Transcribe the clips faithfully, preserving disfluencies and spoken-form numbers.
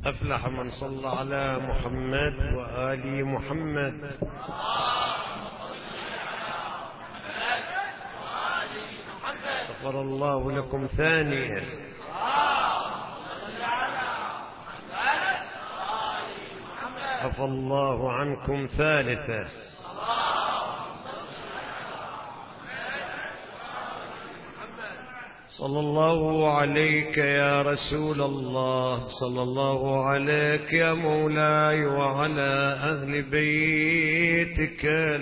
أفلح من صلى على محمد وآل محمد. غفر الله لكم ثانية. عفى الله عنكم ثالثة. صلى الله عليك يا رسول الله، صلى الله عليك يا مولاي وعلى أهل بيتك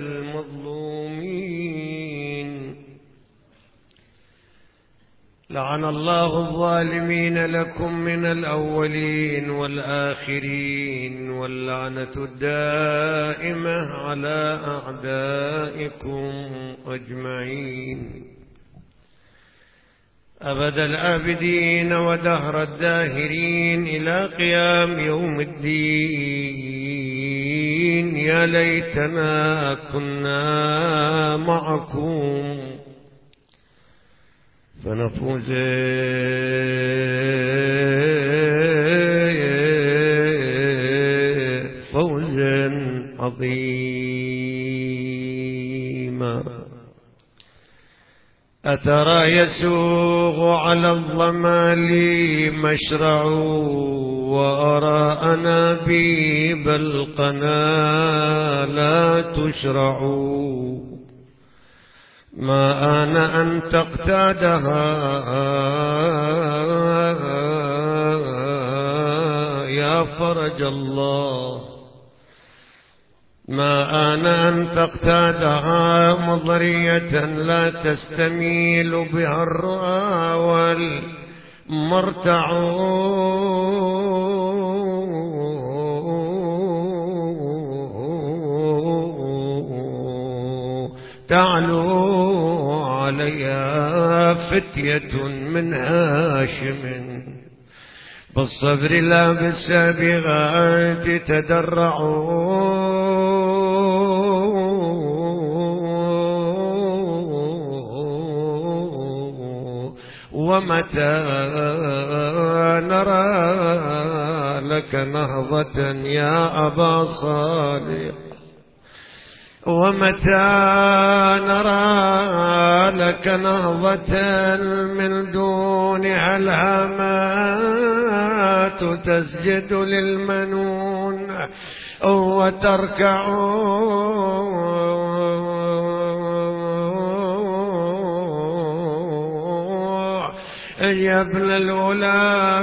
المظلومين. لعن الله الظالمين لكم من الأولين والآخرين، واللعنة الدائمة على أعدائكم أجمعين أبد الآبدين ودهر الداهرين إلى قيام يوم الدين. يا ليتنا كنا معكم فنفوز فوزا عظيما. أترى يسوغ على الضمال مشرع، وأرى أنابيب القنا لا تشرع. ما آن أن تقتادها يا فرج الله، ما آن أن تقتادها مضرية لا تستميل بها الرؤى والمرتع. تعلو عليها فتية من هاشم، بالصبر لا بالسابغات تدرعوا. ومتى نرى لك نهضة يا أبا صالح، ومتى نرى لك نهضة من دونها الهامات تسجد للمنون وتركع. يا ابن الأولى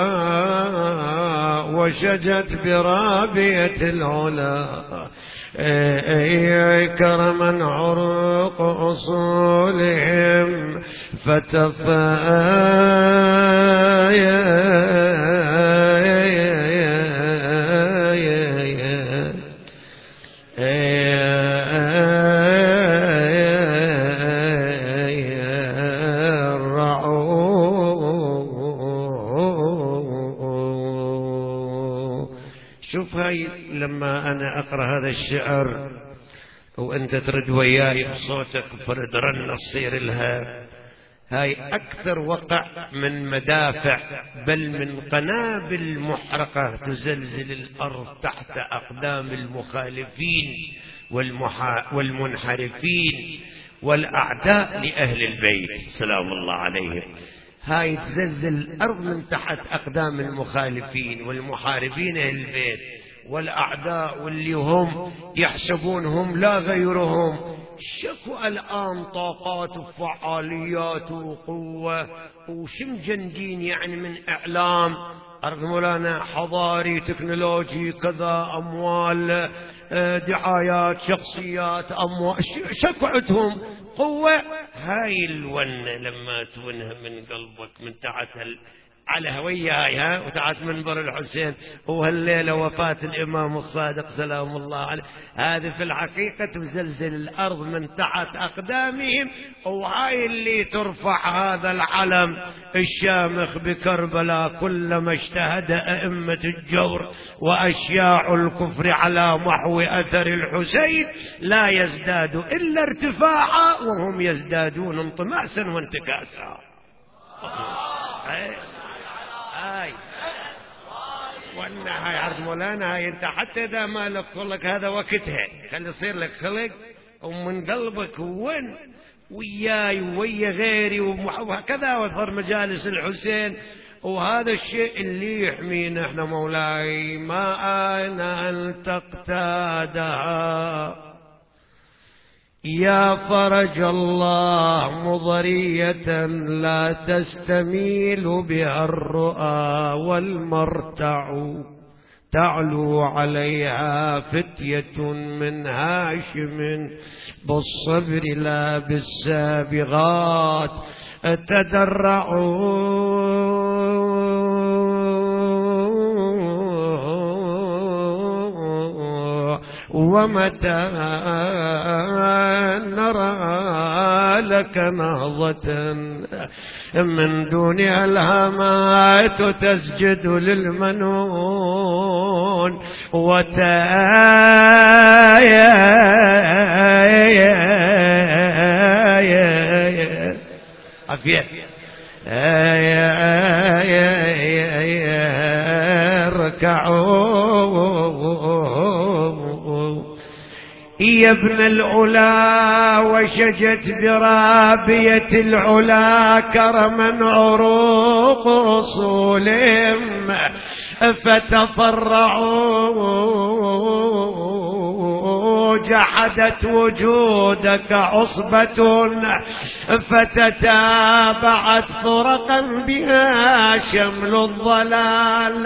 وشجت برابية العلا، كرما عروق أصولهم فتفايا. شوف هاي لما أنا أقرأ هذا الشعر وأنت ترد وياي بصوتك فرد رن تصير لها، هاي أكثر وقع من مدافع بل من قنابل محرقة تزلزل الأرض تحت أقدام المخالفين والمحا والمنحرفين والأعداء لأهل البيت سلام الله عليهم. هاي تزلزل الأرض من تحت أقدام المخالفين والمحاربين أهل البيت والأعداء واللي هم يحسبونهم لا غيرهم. شكو الآن طاقات وفعاليات وقوة وشمجندين يعني من إعلام أرض مولانا حضاري تكنولوجي كذا أموال دعايات شخصيات أموال شكو عندهم قوة. هاي الونة لما تونها من قلبك من تحت على هوية هاي ها وتعت منبر الحسين وهالليلة وفاة الإمام الصادق سلام الله عليه، هذه في الحقيقة تزلزل الأرض من تحت أقدامهم. وهاي اللي ترفع هذا العلم الشامخ بكربلاء كلما اجتهد أئمة الجور وأشياع الكفر على محو أثر الحسين لا يزداد إلا ارتفاعا وهم يزدادون انطماسا وانتكاسا. هاي وأن هاي عرض مولانا، هاي أنت حتى إذا ما لك خلق هذا وقتها، خلي يصير لك خلق ومن قلبك وين وياي ويا غيري وهكذا، وأظهر مجالس الحسين. وهذا الشيء اللي يحمينا احنا مولاي، ما أنا أن تقتادها يا فرج الله مضرية لا تستميل بها الرؤى والمرتع، تعلو عليها فتية من هاشم بالصبر لا بالسابغات تدرعوا. ومتى نرى لك نهضة من دونها الهامات تسجد للمنون وتايا عفية ركعوا يا ابن العلا وشجت برابية العلا كرما عروق أصولهم فتفرعوا، جحدت وجودك عصبة فتتابعت فرقا بها شمل الضلال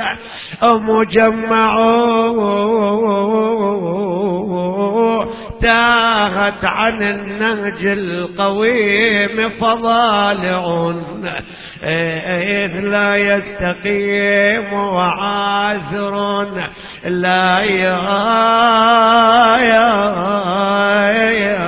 مجمعون، تاهت عن النهج القويم فضالع إذ لا يستقيم وعاثر لا يا يا يا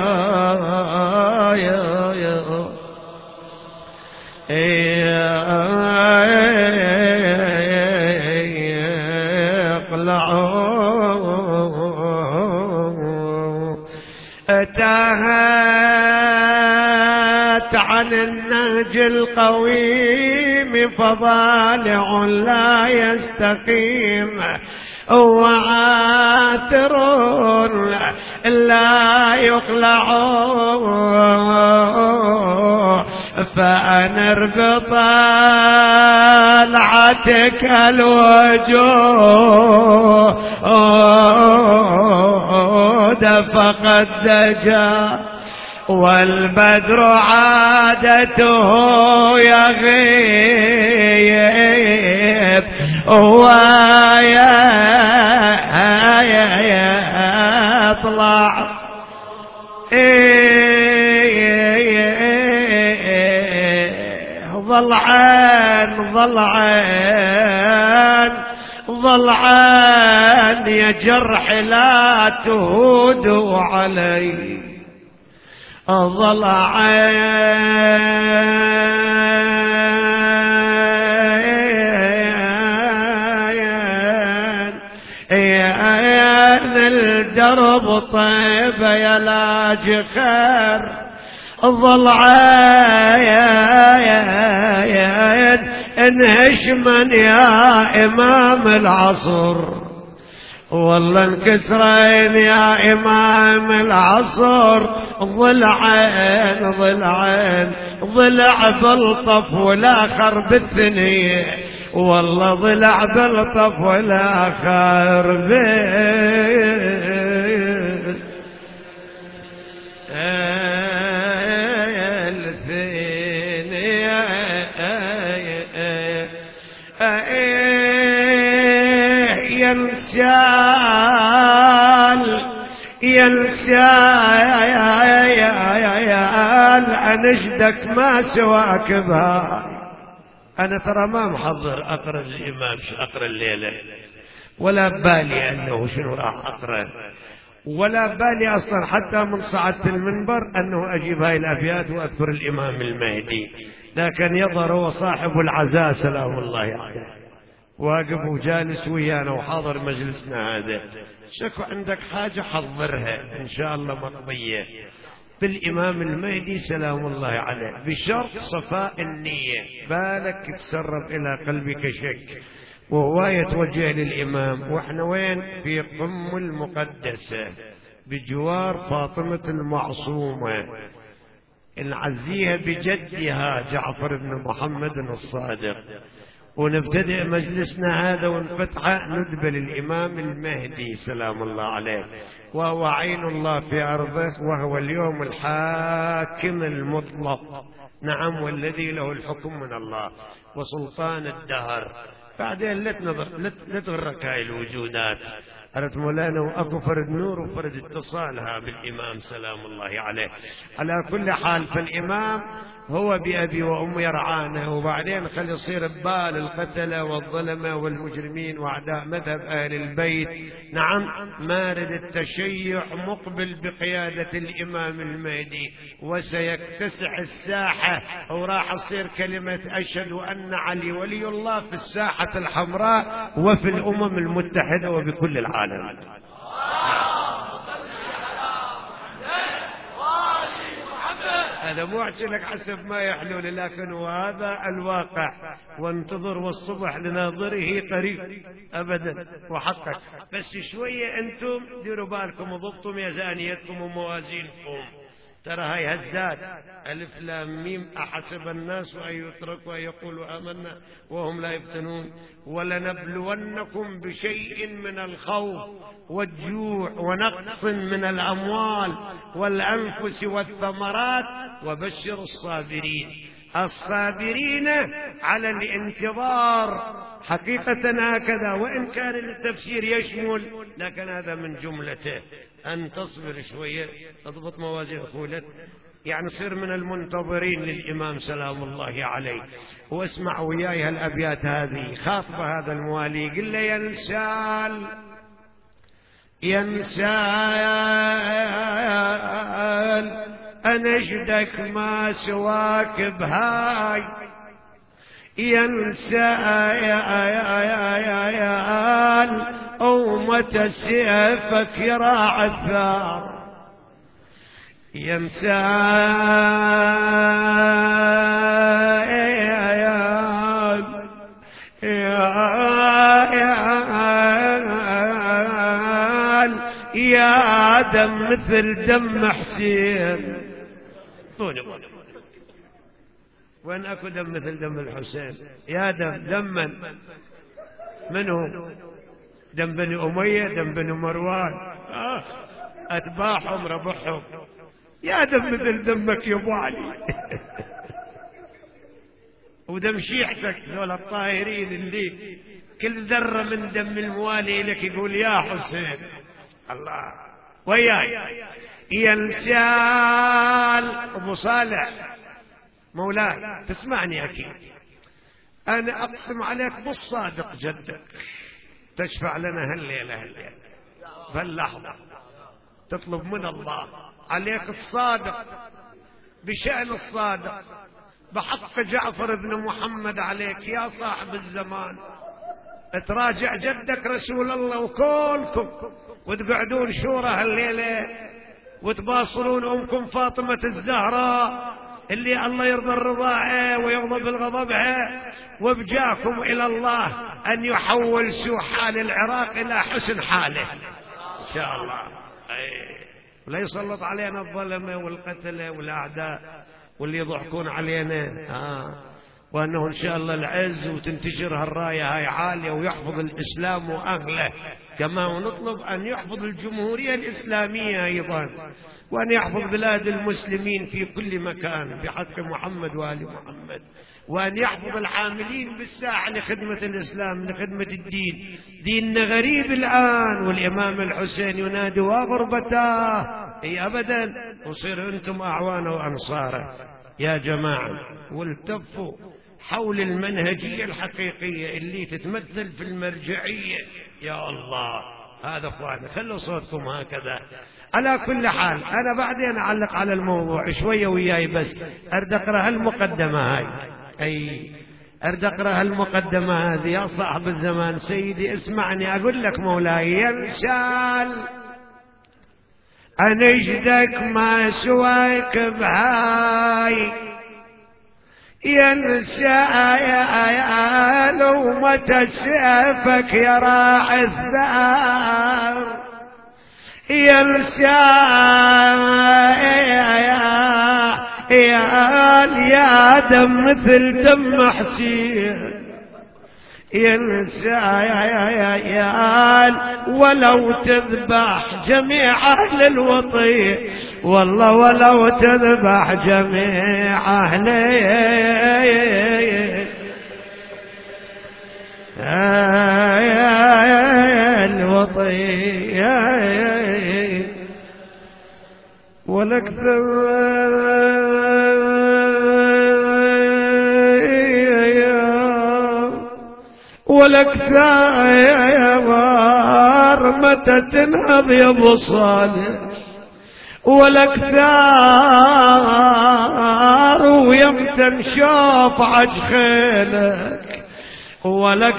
تاهت عن النهج القويم فضالع لا يستقيم وعاثر لا يقلع، فأنر بطلعتك الوجود فقد دجا والبدر عادته يغيب ويطلع ضلعان ضلعان ضلعان يا جرح لا تهود علي ضلعان يا الدرب طيب يا لاج خير ضلعان انهشمن يا إمام العصر والله انكسرين يا إمام العصر ضلعين ضلعين ضلع بالطف والآخر بالثنية والله ضلع بالطف والآخر بالثنية. ينسال ينسال أنشدك ما سواك بها. أنا ترى ما محضر أقرأ الإمام أقرأ الليلة ولا بالي أنه شنو راح أقرأ ولا بالي أصلا حتى من صعدت المنبر أنه أجيب هاي الأبيات وأذكر الإمام المهدي، لكن يظهر هو صاحب العزاء سلام الله عليه واقف وجالس ويانا وحاضر مجلسنا هذا. شكو عندك حاجة حضرها إن شاء الله مقضية بالإمام المهدي سلام الله عليه، بشرط صفاء النية، بالك تسرب إلى قلبك شك وهو يتوجه للإمام، وإحنا وين؟ في قم المقدسة بجوار فاطمة المعصومة، نعزيها بجدها جعفر بن محمد الصادق، ونبتدئ مجلسنا هذا ونفتحه ندبل الإمام المهدي سلام الله عليه، وهو عين الله في أرضه، وهو اليوم الحاكم المطلق، نعم، والذي له الحكم من الله وسلطان الدهر. بعدين لا تنظر لا تغرك هاي الوجودات، قالت مولانا واكو فرد نور وفرد اتصالها بالامام سلام الله عليه. على كل حال فالامام هو بأبي وأمي يرعانا، وبعدين خلي يصير ببال القتلة والظلمة والمجرمين وأعداء مذهب أهل البيت، نعم، مارد التشيع مقبل بقيادة الإمام المهدي، وسيكتسح الساحة، وراح تصير كلمة أشهد أن علي ولي الله في الساحة الحمراء وفي الأمم المتحدة وبكل العالم. هذا مو أحكي لك حسب ما يحلو لي، لكن هذا الواقع، وانتظر والصبح لناظره قريب أبدا وحقك. بس شوية أنتم ديروا بالكم وضبطوا ميزانيتكم وموازينكم، ترى هاي هزات ألف لام ميم أحسب الناس أن يتركوا أن يقولوا آمنا وهم لا يفتنون. ولنبلونكم بشيء من الخوف والجوع ونقص من الأموال والأنفس والثمرات وبشر الصابرين. الصابرين على الانتظار حقيقة هكذا، وإن كان التفسير يشمل، لكن هذا من جملته أن تصبر شوية، اضبط موازين أخولك، يعني صير من المنتظرين للإمام سلام الله عليه. واسمع وياي هالأبيات هذه، خاطب هذا الموالي، قل له ينسال ينسال أنجدك ما سواك بهاي، ينسال أومة سيفك يراعي الثار، ينسال يا دم مثل دم حسين. وين اكو دم مثل دم الحسين؟ يا دم دما من هو؟ دم بني أمية، دم بني مروان، آه. أتباعهم ربحهم، يا دم مثل دمك يا أبو علي. ودم شيعتك ذول الطاهرين اللي كل ذرة من دم الموالي لك يقول يا حسين. الله وياي. ينسال أبو صالح مولاي تسمعني أكيد، أنا أقسم عليك بالصادق جدك تشفع لنا هالليلة هالليلة فاللحظة، تطلب من الله عليك الصادق بشأن الصادق بحق جعفر بن محمد عليك يا صاحب الزمان، تراجع جدك رسول الله وكلكم وتقعدون شورى هالليلة وتباصرون أمكم فاطمة الزهراء اللي الله يرضى الرضاعه ويغضب الغضبها، وبجاكم إلى الله أن يحول سوء حال العراق إلى حسن حاله إن شاء الله، ولا يسلط علينا الظلمة والقتلة والأعداء واللي يضحكون علينا، آه. وأنه إن شاء الله العز وتنتشر هالراية هاي عالية ويحفظ الإسلام وأهله، كما ونطلب أن يحفظ الجمهورية الإسلامية أيضا، وأن يحفظ بلاد المسلمين في كل مكان بحق محمد وآل محمد، وأن يحفظ العاملين بالساحة لخدمة الإسلام لخدمة الدين. ديننا غريب الآن، والإمام الحسين ينادي وغربتاه، أي أبدا، وصير أنتم أعوانه وأنصاره يا جماعة، والتفوا حول المنهجية الحقيقية اللي تتمثل في المرجعية. يا الله هذا أخواننا، خلوا صوتكم هكذا. على كل حال أنا بعدين أعلق على الموضوع شوية وياي، بس أرد أقرأ هالمقدمة هاي، أي أرد أقرأ هالمقدمة هذه. يا صاحب الزمان سيدي اسمعني أقول لك مولاي، ينسال أنجدك ما سواك بهاي، ينسى لومة سيفك يا راعي الثار، ينسى يا دم مثل دم حسين، ينسى يا ولو تذبح جميع أهل الوطي، والله ولو تذبح جميع أهل الوطي ولك ولك ثار متى تنهض يا ابو صالح، ولك ثار ويمتى نشوف عج خيلك، ولك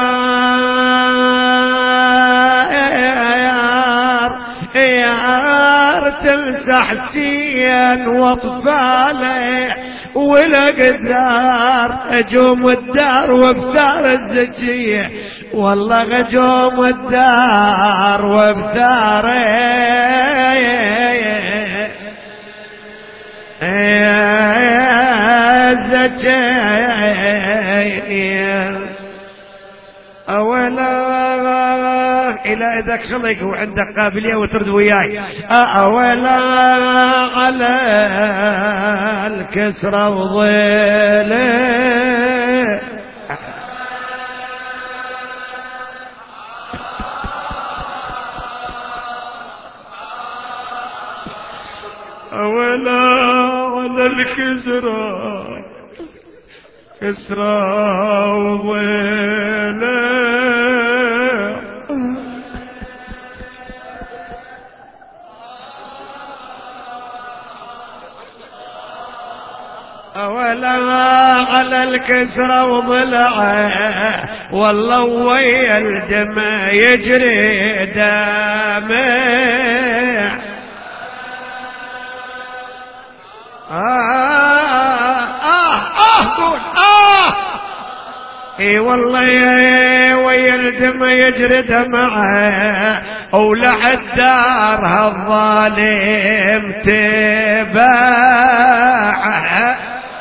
ثار يار تنسى حسين واطفاله، ولك ثار اجوم الدار وبثار الزكية، والله غجوم الدار وبثار الزكية. أولا إلى إذا خلق وعندك قابلية وترد وياي، أولا على الكسرة وظله، أولا على الكسرة كسرى وظله، أولا على الكسرى وضلعه، والله ويا الدمع يجري دمع، آه آه آه قول آه، اي والله ويا الدمع يجري دمعه، ولعد دارها الظالم تباعه،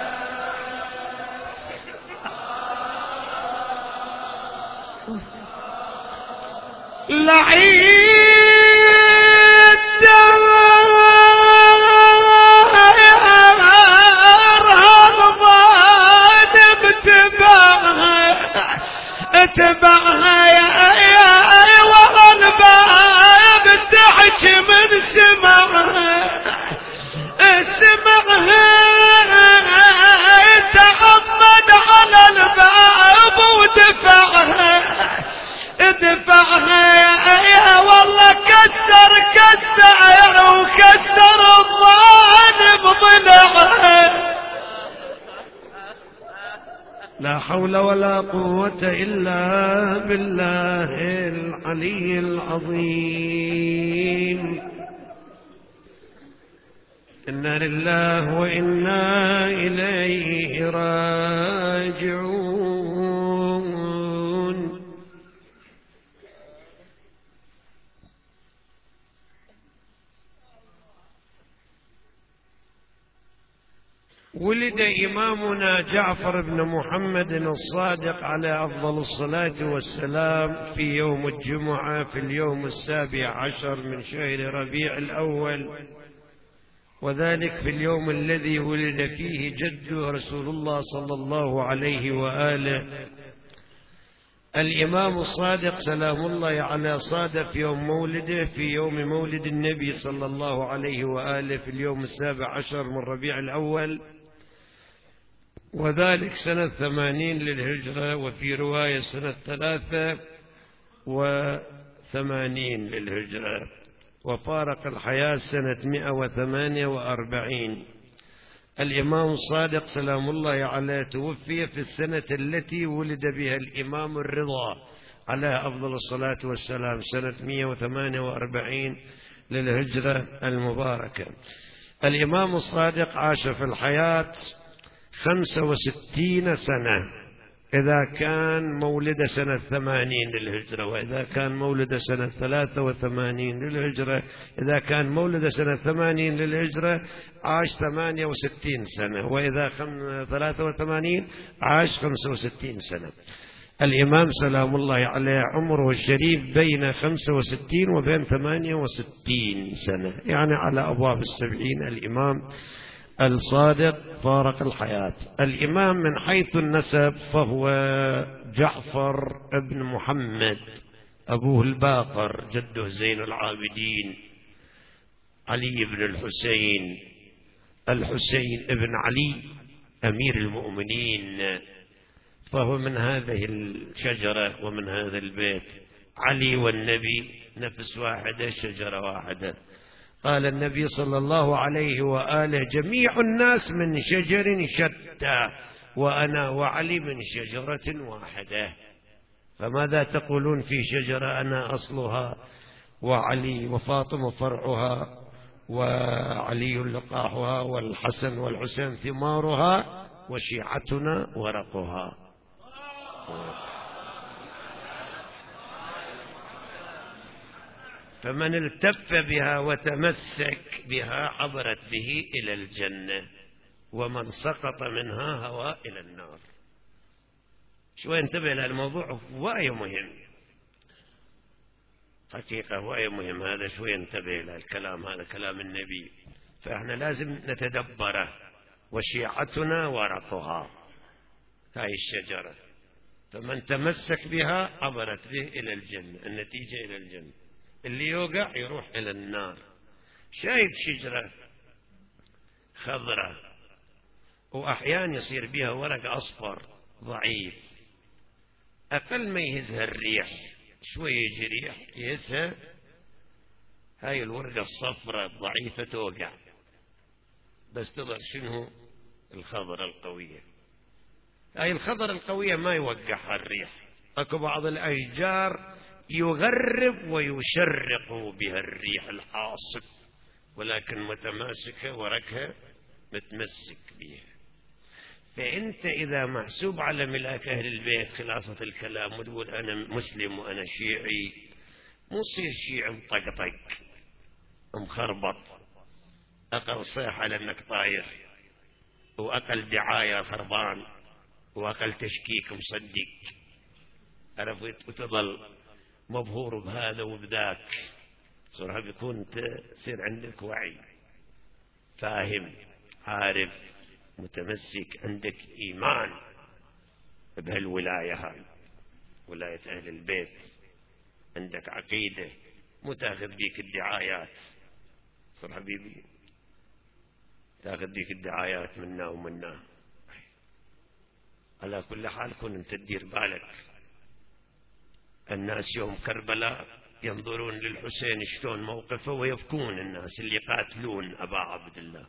لعيد دارها الظالم تباعه، تبعها يا يا والباب تحكي من سمعها، سمعها تعمد على الباب ودفعها، دفعها يا والله كسر كسر وكسر الظالم ضلعها، لا حول ولا قوة إلا بالله العلي العظيم. إنا لله وإنا إليه راجعون. ولد إمامنا جعفر بن محمد الصادق على أفضل الصلاة والسلام في يوم الجمعة في اليوم السابع عشر من شهر ربيع الأول، وذلك في اليوم الذي ولد فيه جده رسول الله صلى الله عليه وآله. الإمام الصادق سلام الله عليه صادف يوم مولده في يوم مولد النبي صلى الله عليه وآله في اليوم السابع عشر من ربيع الأول، وذلك سنة ثمانين للهجرة، وفي رواية سنة ثلاثة وثمانين للهجرة، وفارق الحياة سنة مئة وثمانية وأربعين. الإمام الصادق سلام الله عليه توفي في السنة التي ولد بها الإمام الرضا على أفضل الصلاة والسلام، سنة مئة وثمانية وأربعين للهجرة المباركة. الإمام الصادق عاش في الحياة خمسة وستين سنة إذا كان مولد سنة ثمانين للهجرة، وإذا كان مولد سنة ثلاثة وثمانين للهجرة، إذا كان مولد سنة ثمانين للهجرة عاش ثمانية وستين سنة، وإذا ثلاثة وثمانين عاش خمسة وستين سنة. الإمام سلام الله عليه عمره الشريف بين خمسة وستين وبين ثمانية وستين سنة، يعني على أبواب السبعين. الإمام الصادق فارق الحياة. الإمام من حيث النسب فهو جعفر ابن محمد، أبوه الباقر، جده زين العابدين علي بن الحسين، الحسين ابن علي أمير المؤمنين، فهو من هذه الشجرة ومن هذا البيت. علي والنبي نفس واحدة، شجرة واحدة. قال النبي صلى الله عليه وآله: جميع الناس من شجر شتى، وأنا وعلي من شجرة واحدة. فماذا تقولون في شجرة أنا أصلها، وعلي وفاطمة فرعها، وعلي لقاحها، والحسن والحسين ثمارها، وشيعتنا ورقها. فمن التف بها وتمسك بها عبرت به إلى الجنة، ومن سقط منها هوى إلى النار. شوي انتبه للموضوع، هواية مهم حقيقة، هواية مهم هذا. شوي انتبه للكلام هذا، كلام النبي، فإحنا لازم نتدبره. وشيعتنا ورقها، هاي الشجرة، فمن تمسك بها عبرت به إلى الجنة، النتيجة إلى الجنة. اللي يوقع يروح إلى النار. شايف شجرة خضرة وأحيانا يصير بها ورق أصفر ضعيف، أقل ما يهزها الريح شوي يجي ريح يهزها، هاي الورقة الصفرة الضعيفة توقع، بس تظل شنو الخضرة القوية. هاي الخضرة القوية ما يوقعها الريح. أكو بعض الأشجار يغرب ويشرق بها الريح العاصف، ولكن متماسكة ورقها متمسك بها. فأنت إذا محسوب على ملاك أهل البيت خلاصة الكلام، وتقول أنا مسلم وأنا شيعي، مو صير شيعي مطقطق مخربط، أقل صيحة لأنك طاير، وأقل دعاية خربان، وأقل تشكيك مصدق، عرفت، وتظل مبهور بهذا وبذاك. صراحة بيكون تصير عندك وعي، فاهم، عارف، متمسك، عندك إيمان بهالولاية هاي، ولاية أهل البيت، عندك عقيدة، متاخذ بيك الدعايات. صار حبيبي تاخذ بيك الدعايات منا ومنا. على كل حال كن انت تدير بالك. الناس يوم كربلاء ينظرون للحسين شلون موقفه ويبكون، الناس اللي قاتلون أبا عبد الله.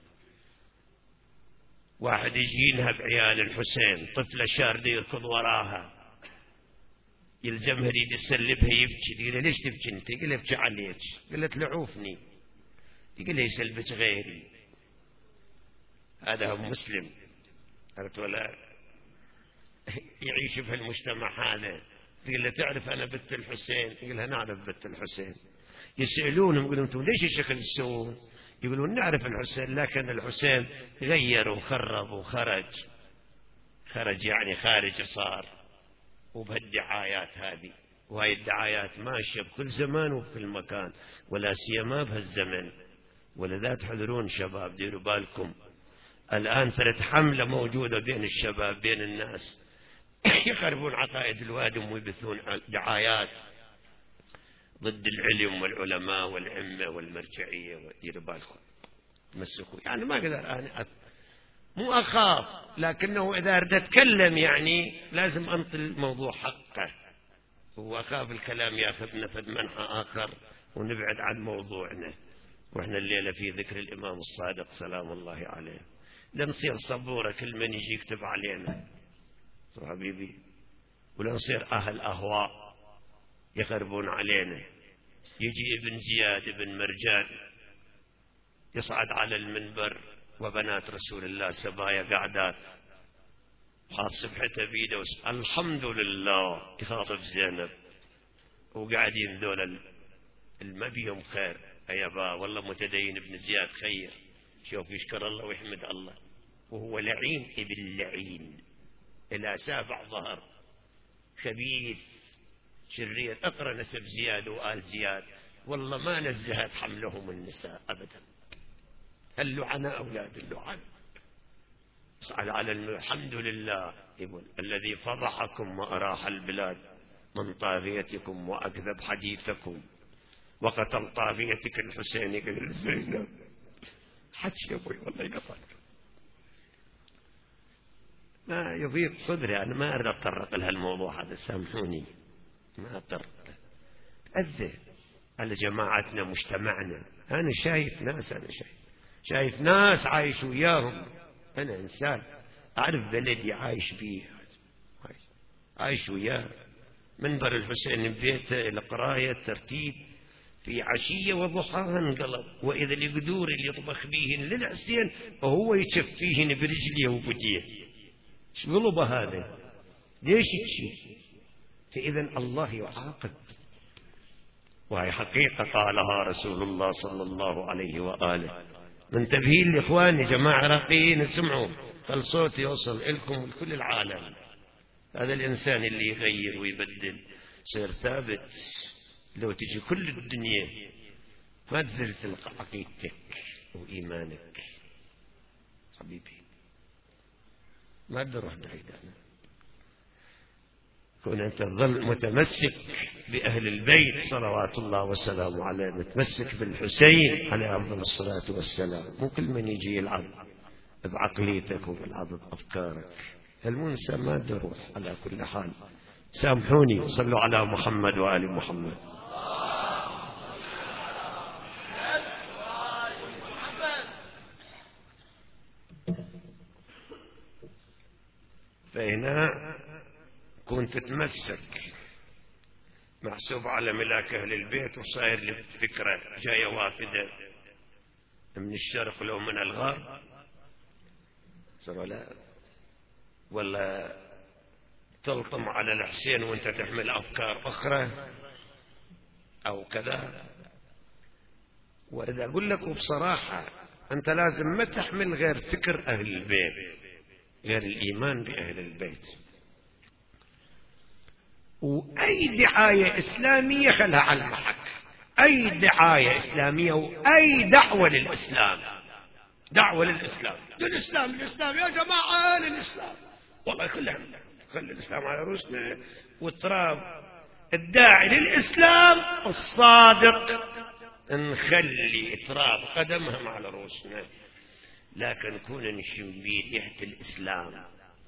واحد يجي ينهب عيال الحسين، طفلة شاردة يركض وراها، يلزمها يريد يسلبها يبكي، يقول ليش تبكي انت؟ يقول ابكي عليك. قالت لعوفني. يقول لي يسلبك غيري. هذا هو مسلم، عرفت ولا؟ يعيش في المجتمع هذا. تقول له تعرف أنا بنت الحسين؟ يقول لها نعرف بنت الحسين. يسألونهم يقولون أنتم ليش الشكل تسوون؟ يقولون نعرف الحسين، لكن الحسين غير وخرب وخرج، خرج يعني خارج صار. وبهالدعايات هذه، وهي الدعايات ماشية بكل زمان وبكل مكان، ولا سيما بهالزمن. ولذا تحذرون شباب، ديروا بالكم. الآن ثلاث حملة موجودة بين الشباب، بين الناس، يخربون عقائد الوادم ويبثون دعايات ضد العلم والعلماء والعمة والمرجعية. وديروا بالكم، تمسكوا. يعني ما أقدر أنا مو أخاف، لكنه إذا أريد أتكلم يعني لازم أنطي الموضوع حقه، وأخاف الكلام يأخذنا في منحى آخر ونبعد عن موضوعنا. وإحنا الليلة في ذكر الإمام الصادق سلام الله عليه. لنصير صبورة، كل من يجي يكتب علينا حبيبي، ولنصير أهل أهواء يخربون علينا. يجي ابن زياد ابن مرجان يصعد على المنبر، وبنات رسول الله سبايا قعدات، حاط سبحته بيده الحمد لله يخاطب زينب، وقاعدين ذولا ما بيهم خير يا با، والله متدين ابن زياد خير، شوف يشكر الله ويحمد الله، وهو لعين ابن لعين إلى سابع ظهر خبيث شرير. اقرأ نسب زياد وآل زياد، والله ما نزهت حملهم النساء أبدا. اللعناء أولاد اللعن. صعد على الحمد لله يقول الذي فضحكم وأراح البلاد من طاغيتكم وأكذب حديثكم وقتل طاغيتك الحسين قبل زينب. حكي يا أبوي والله يقطعك، ما يضيق صدري، أنا ما أريد أتطرق لها الموضوع هذا، سامحوني ما أتطرق. أذى على جماعتنا مجتمعنا، أنا شايف ناس، أنا شايف شايف ناس عايش وياهم، أنا إنسان أعرف بلدي عايش بيه، عايش وياه. منبر الحسين ببيته القراية ترتيب في عشية وضحاها انقلب، وإذا القدور اللي يطبخ بيهن للحسين وهو يشفيهن برجليه وبديه. ايش قلبه هذا؟ ليش تشوف؟ فإذا الله يعاقب، وهي حقيقة قالها رسول الله صلى الله عليه وآله. منتبهين لإخواني جماعة راقيين اسمعوا، فالصوت يوصل لكم ولكل العالم. هذا الإنسان اللي يغير ويبدل صير ثابت، لو تجي كل الدنيا ما تزلزل عقيدتك وإيمانك حبيبي، ما تروح بعيد. أنا كون أنت تظل متمسك بأهل البيت صلوات الله وسلامه عليه، متمسك بالحسين عليه أفضل الصلاة والسلام، مو كل من يجي يلعب بعقليتك ويلعب بأفكارك. المنسى ما تروح. على كل حال سامحوني، صلوا على محمد وآل محمد. فهنا كنت تتمسك محسوب على ملاك أهل البيت، وصاير لي فكرة جاية وافدة من الشرق لو من الغرب، صار لا ولا تلطم على الحسين وانت تحمل أفكار أخرى أو كذا. وإذا أقول لك بصراحة أنت لازم ما تحمل غير فكر أهل البيت، غير الإيمان بأهل البيت. وأي دعاية إسلامية خلها على المحك، أي دعاية إسلامية وأي دعوة للإسلام، دعوة للإسلام للإسلام الإسلام يا جماعة للإسلام، والله كلها خلي الإسلام على رؤوسنا. والتراب الداعي للإسلام الصادق نخلي تراب قدمهم على رؤوسنا، لكن كون نشم بيه ريحة الإسلام.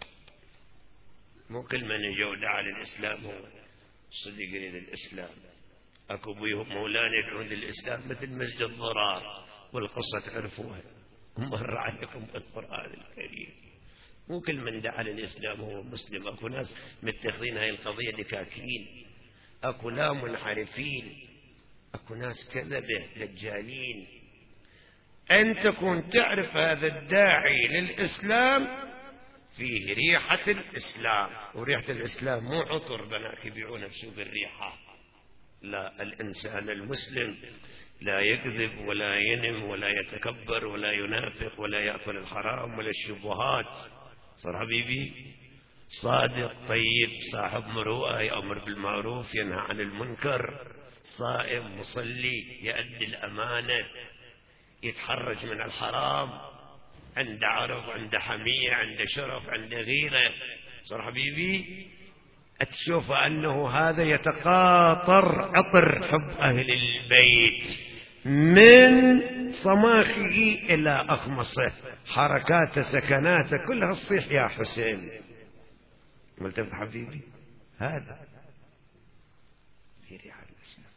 مو كل من يجوا دعا للإسلام هو صدق يريد الإسلام. أكو بيهم مولانا يدعون للإسلام مثل مسجد ضرار، والقصة تعرفوها ومر عليكم بالقرآن الكريم. مو كل من دعا للإسلام هو مسلم. أكو ناس متخذين هاي القضية دكاكين، أكو لا منحرفين، أكو ناس كذبة دجالين. أن تكون تعرف هذا الداعي للإسلام فيه ريحة الإسلام، وريحة الإسلام مو عطر بنات يبيعونه بسوق الريحة، لا، الإنسان المسلم لا يكذب ولا ينم ولا يتكبر ولا ينافق ولا يأكل الحرام ولا الشبهات. صار حبيبي صادق طيب صاحب مروءة، يأمر بالمعروف ينهى عن المنكر، صائم مصلي يؤدي الأمانة، يتحرج من الحرام، عنده عرض، عنده حمية، عنده شرف، عنده غيرة. صار حبيبي تشوف أنه هذا يتقاطر عطر حب أهل البيت من صماخه إلى أخمصه، حركاته سكناته كلها تصيح يا حسين. ملتف حبيبي هذا في ريحة الإسلام.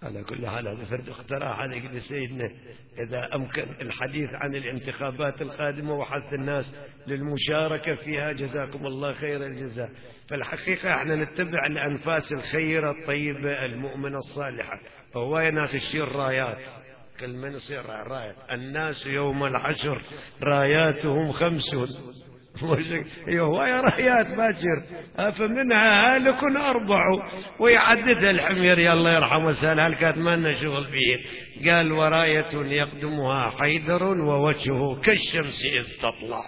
على كل حال هذا فرد اقتراح هذا يقول سيدنا إذا أمكن الحديث عن الانتخابات القادمة وحث الناس للمشاركة فيها جزاكم الله خير الجزاء. فالحقيقة احنا نتبع الأنفاس الخيرة الطيبة المؤمنة الصالحة. فهواية ناس تشير رايات، كل من يصير رايات. الناس يوم الحشر راياتهم خمسون، هواية رايات باكر فمنها هالك أربع، ويعددها الحمير الله يرحمه سهل هالكات ما لنا شغل فيه. قال وراية يقدمها حيدر ووجهه كالشمس إذ تطلع.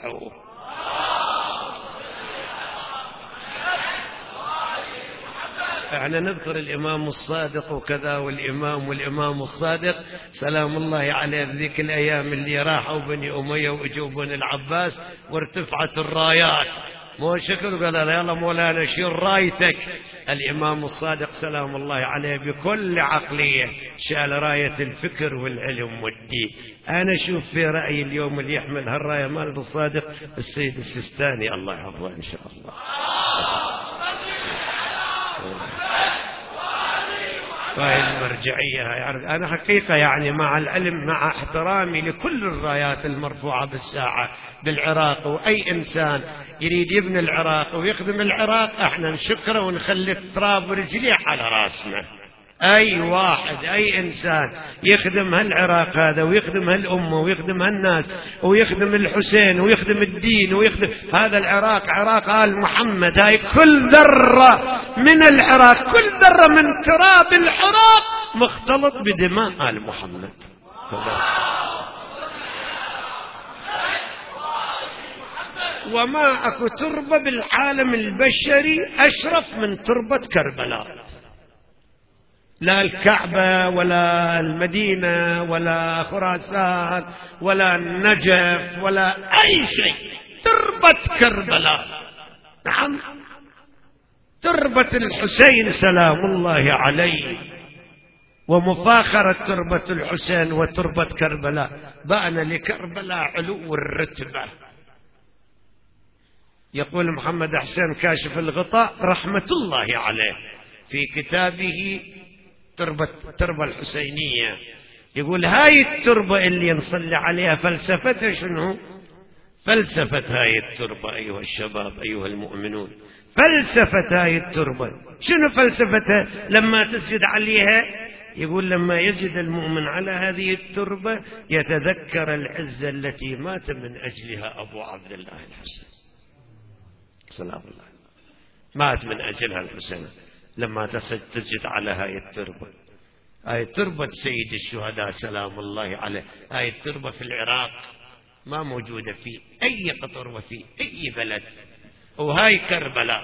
احنا نذكر الإمام الصادق وكذا، والإمام والإمام الصادق سلام الله عليه ذيك الأيام اللي راحوا بني أمية وإجوا بني العباس وارتفعت الرايات، مو شكل قال يلا مولانا شيل رايتك. الإمام الصادق سلام الله عليه بكل عقلية شال راية الفكر والعلم والدين. أنا أشوف في رأيي اليوم اللي يحمل هالراية مال الصادق السيد السيستاني الله يحفظه إن شاء الله. فهي المرجعية يعرف. أنا حقيقة يعني مع العلم مع احترامي لكل الرايات المرفوعة بالساعة بالعراق، وأي إنسان يريد يبني العراق ويخدم العراق احنا نشكره ونخلي التراب ورجليه على راسنا. أي واحد أي إنسان يخدم هالعراق هذا ويخدم هالأمة ويخدم هالناس ويخدم الحسين ويخدم الدين ويخدم هذا العراق عراق آل محمد. هاي كل ذرة من العراق كل ذرة من تراب العراق مختلط بدماء آل محمد. وما أكو تربة بالعالم البشري أشرف من تربة كربلاء. لا الكعبة ولا المدينة ولا خراسان ولا النجف ولا أي شيء، تربة كربلاء. نعم تربة الحسين سلام الله عليه، ومفاخرة تربة الحسين وتربة كربلاء بأن لكربلاء علو الرتبة. يقول محمد حسين كاشف الغطاء رحمة الله عليه في كتابه تربة التربة الحسينية، يقول هاي التربة اللي نصلي عليها فلسفتها شنو؟ فلسفة هاي التربة أيها الشباب أيها المؤمنون، فلسفة هاي التربة شنو فلسفتها لما تسجد عليها؟ يقول لما يسجد المؤمن على هذه التربة يتذكر العزة التي مات من أجلها أبو عبد الله الحسين سلام الله، مات من أجلها الحسين لما تسجد على هاي التربة. هاي تربة سيد الشهداء سلام الله عليه، هاي التربة في العراق ما موجودة في أي قطر وفي أي بلد. وهاي كربلاء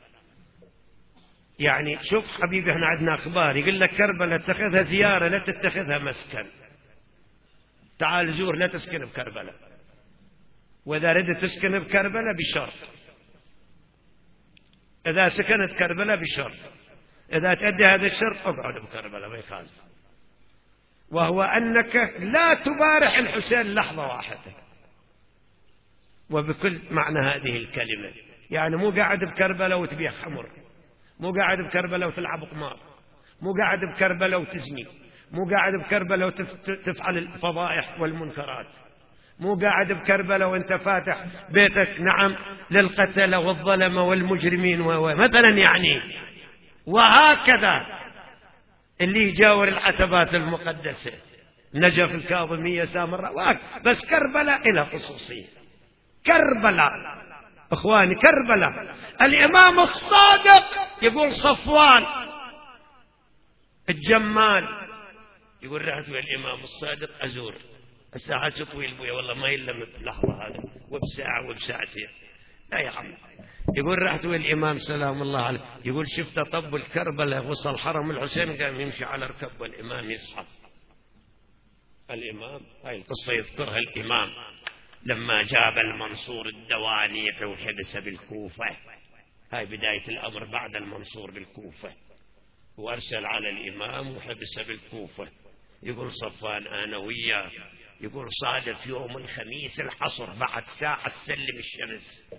يعني شوف حبيبي احنا عندنا أخبار يقول لك كربلاء اتخذها زيارة لا تتخذها مسكن. تعال زور لا تسكن بكربلاء، وإذا ردت تسكن بكربلاء بشرط، إذا سكنت كربلاء بشرط، إذا تأدي هذا الشرط اقعد بكربلاء ما يخالف، وهو أنك لا تبارح الحسين لحظة واحدة وبكل معنى هذه الكلمة. يعني مو قاعد بكربلاء وتبيع خمر، مو قاعد بكربلاء وتلعب قمار، مو قاعد بكربلاء وتزني، مو قاعد بكربلاء وتفعل الفضائح والمنكرات، مو قاعد بكربلاء وانت فاتح بيتك نعم للقتلة والظلمة والمجرمين مثلا يعني. وهكذا اللي يجاور العتبات المقدسة نجف الكاظمية سامراء، بس كربلاء إلى خصوصية. كربلاء اخواني كربلاء الإمام الصادق يقول صفوان الجمال يقول رحت الإمام الصادق أزور الساعة طويل بويا والله ما يلم بلحظة هذا وبساعة وبساعتين لا يا عم. يقول رحت الإمام سلام الله عليه يقول شفت طب الكربلاء وصل حرم الحسين قام يمشي على ركب والإمام يصحى. الإمام هاي القصة يذكرها الإمام لما جاب المنصور الدوانية وحبس بالكوفة، هاي بداية الأمر بعد المنصور بالكوفة، وأرسل على الإمام وحبس بالكوفة. يقول صفوان أنا وياه يقول صادف يوم الخميس العصر بعد ساعة تسلم الشمس،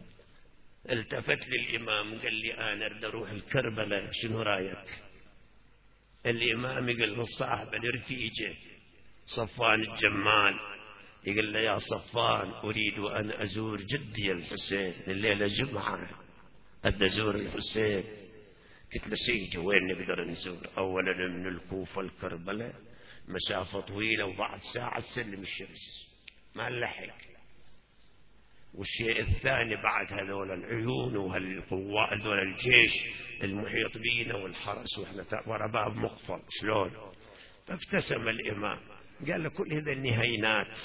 التفت للإمام قال لي أنا أريد أروح الكربلاء شنو رأيك؟ الإمام يقول له صاحب رفيجه صفوان الجمال، يقول له يا صفوان أريد أن أزور جدي الحسين الليلة جمعة، قد أزور الحسين. قلت له سيدي وين نقدر نزور؟ أولا من الكوفة الكربلاء مسافة طويلة وبعد ساعة تسلم الشمس ما نلحق، والشيء الثاني بعد هذول العيون وهالقوات هذول الجيش المحيط بينا والحرس واحنا ورا باب مقفل شلون؟ فابتسم الإمام قال له كل هذا النهينات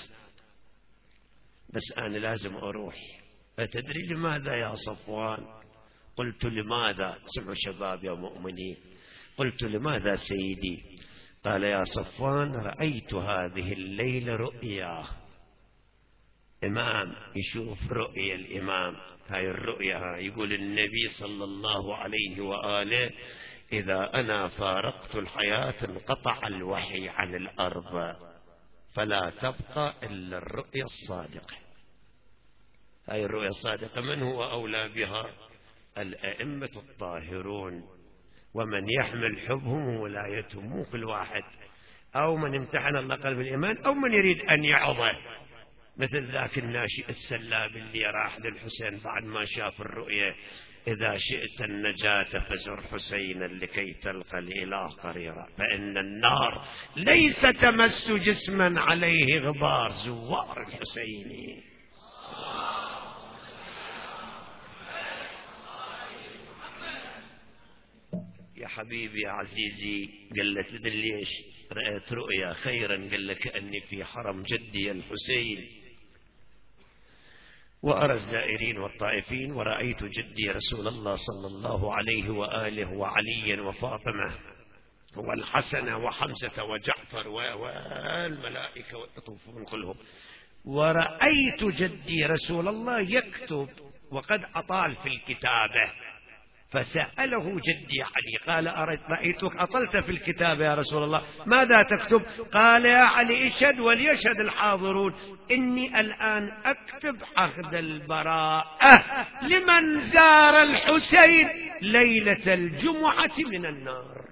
بس أنا لازم أروح. أتدري لماذا يا صفوان؟ قلت لماذا؟ سمعوا شباب يا مؤمنين. قلت لماذا سيدي؟ قال يا صفوان رأيت هذه الليلة رؤيا. إمام يشوف رؤيا الإمام، هاي الرؤيا يقول النبي صلى الله عليه وآله إذا أنا فارقت الحياة انقطع الوحي عن الأرض فلا تبقى إلا الرؤيا الصادقة. هاي الرؤيا الصادقة من هو أولى بها؟ الأئمة الطاهرون، ومن يحمل حبهم وولايتهم، مو كل واحد، أو من امتحن الله قلب الإيمان أو من يريد أن يعظه، مثل ذاك الناشئ السلاب اللي راح للحسين بعد ما شاف الرؤيا إذا شئت النجاة فزر حسينا لكي تلقى الإله قريرا فإن النار ليس تمس جسما عليه غبار زوار الحسين. يا حبيبي يا عزيزي قال له تدري ليش رأيت رؤيا خيرا؟ قال لك أني في حرم جدي الحسين وأرى الزائرين والطائفين ورأيت جدي رسول الله صلى الله عليه وآله وعليا وفاطمة والحسن وحمزة وجعفر والملائكة والطوفون كلهم، ورأيت جدي رسول الله يكتب وقد أطال في الكتابة، فسأله جدي علي قال رأيتك أطلت في الكتابة يا رسول الله ماذا تكتب؟ قال يا علي اشهد وليشهد الحاضرون إني الآن أكتب عقد البراءة لمن زار الحسين ليلة الجمعة من النار.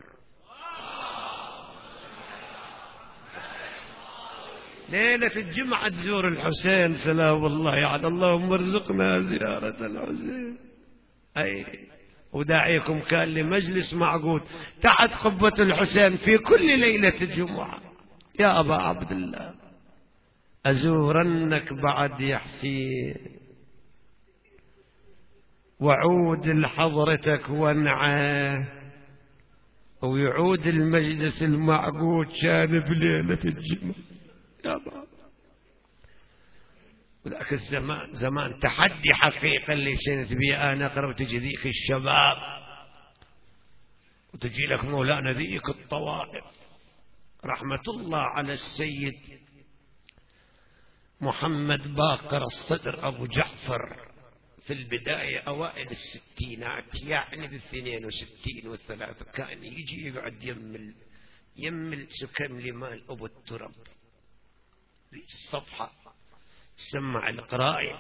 ليلة الجمعة تزور الحسين سلام الله على اللهم ارزقنا زيارة الحسين. أي وداعيكم كان لمجلس معقود تحت قبة الحسين في كل ليلة الجمعة. يا أبا عبد الله أزورنك بعد يا حسين وعود لحضرتك ونعاه ويعود المجلس المعقود كان بليلة الجمعة. يا أبا وذاك الزمان زمان تحدي حقيقة اللي سنت بي أنا أقرأ وتجي ذيك الشباب وتجي لك مولانا ذيك الطوائف. رحمة الله على السيد محمد باقر الصدر أبو جعفر في البداية أوائل الستينات يعني بالاثنين وستين والثلاثة كان يجي يقعد يمل يمل سكن لمال أبو التراب في الصفحة سمع القراءة،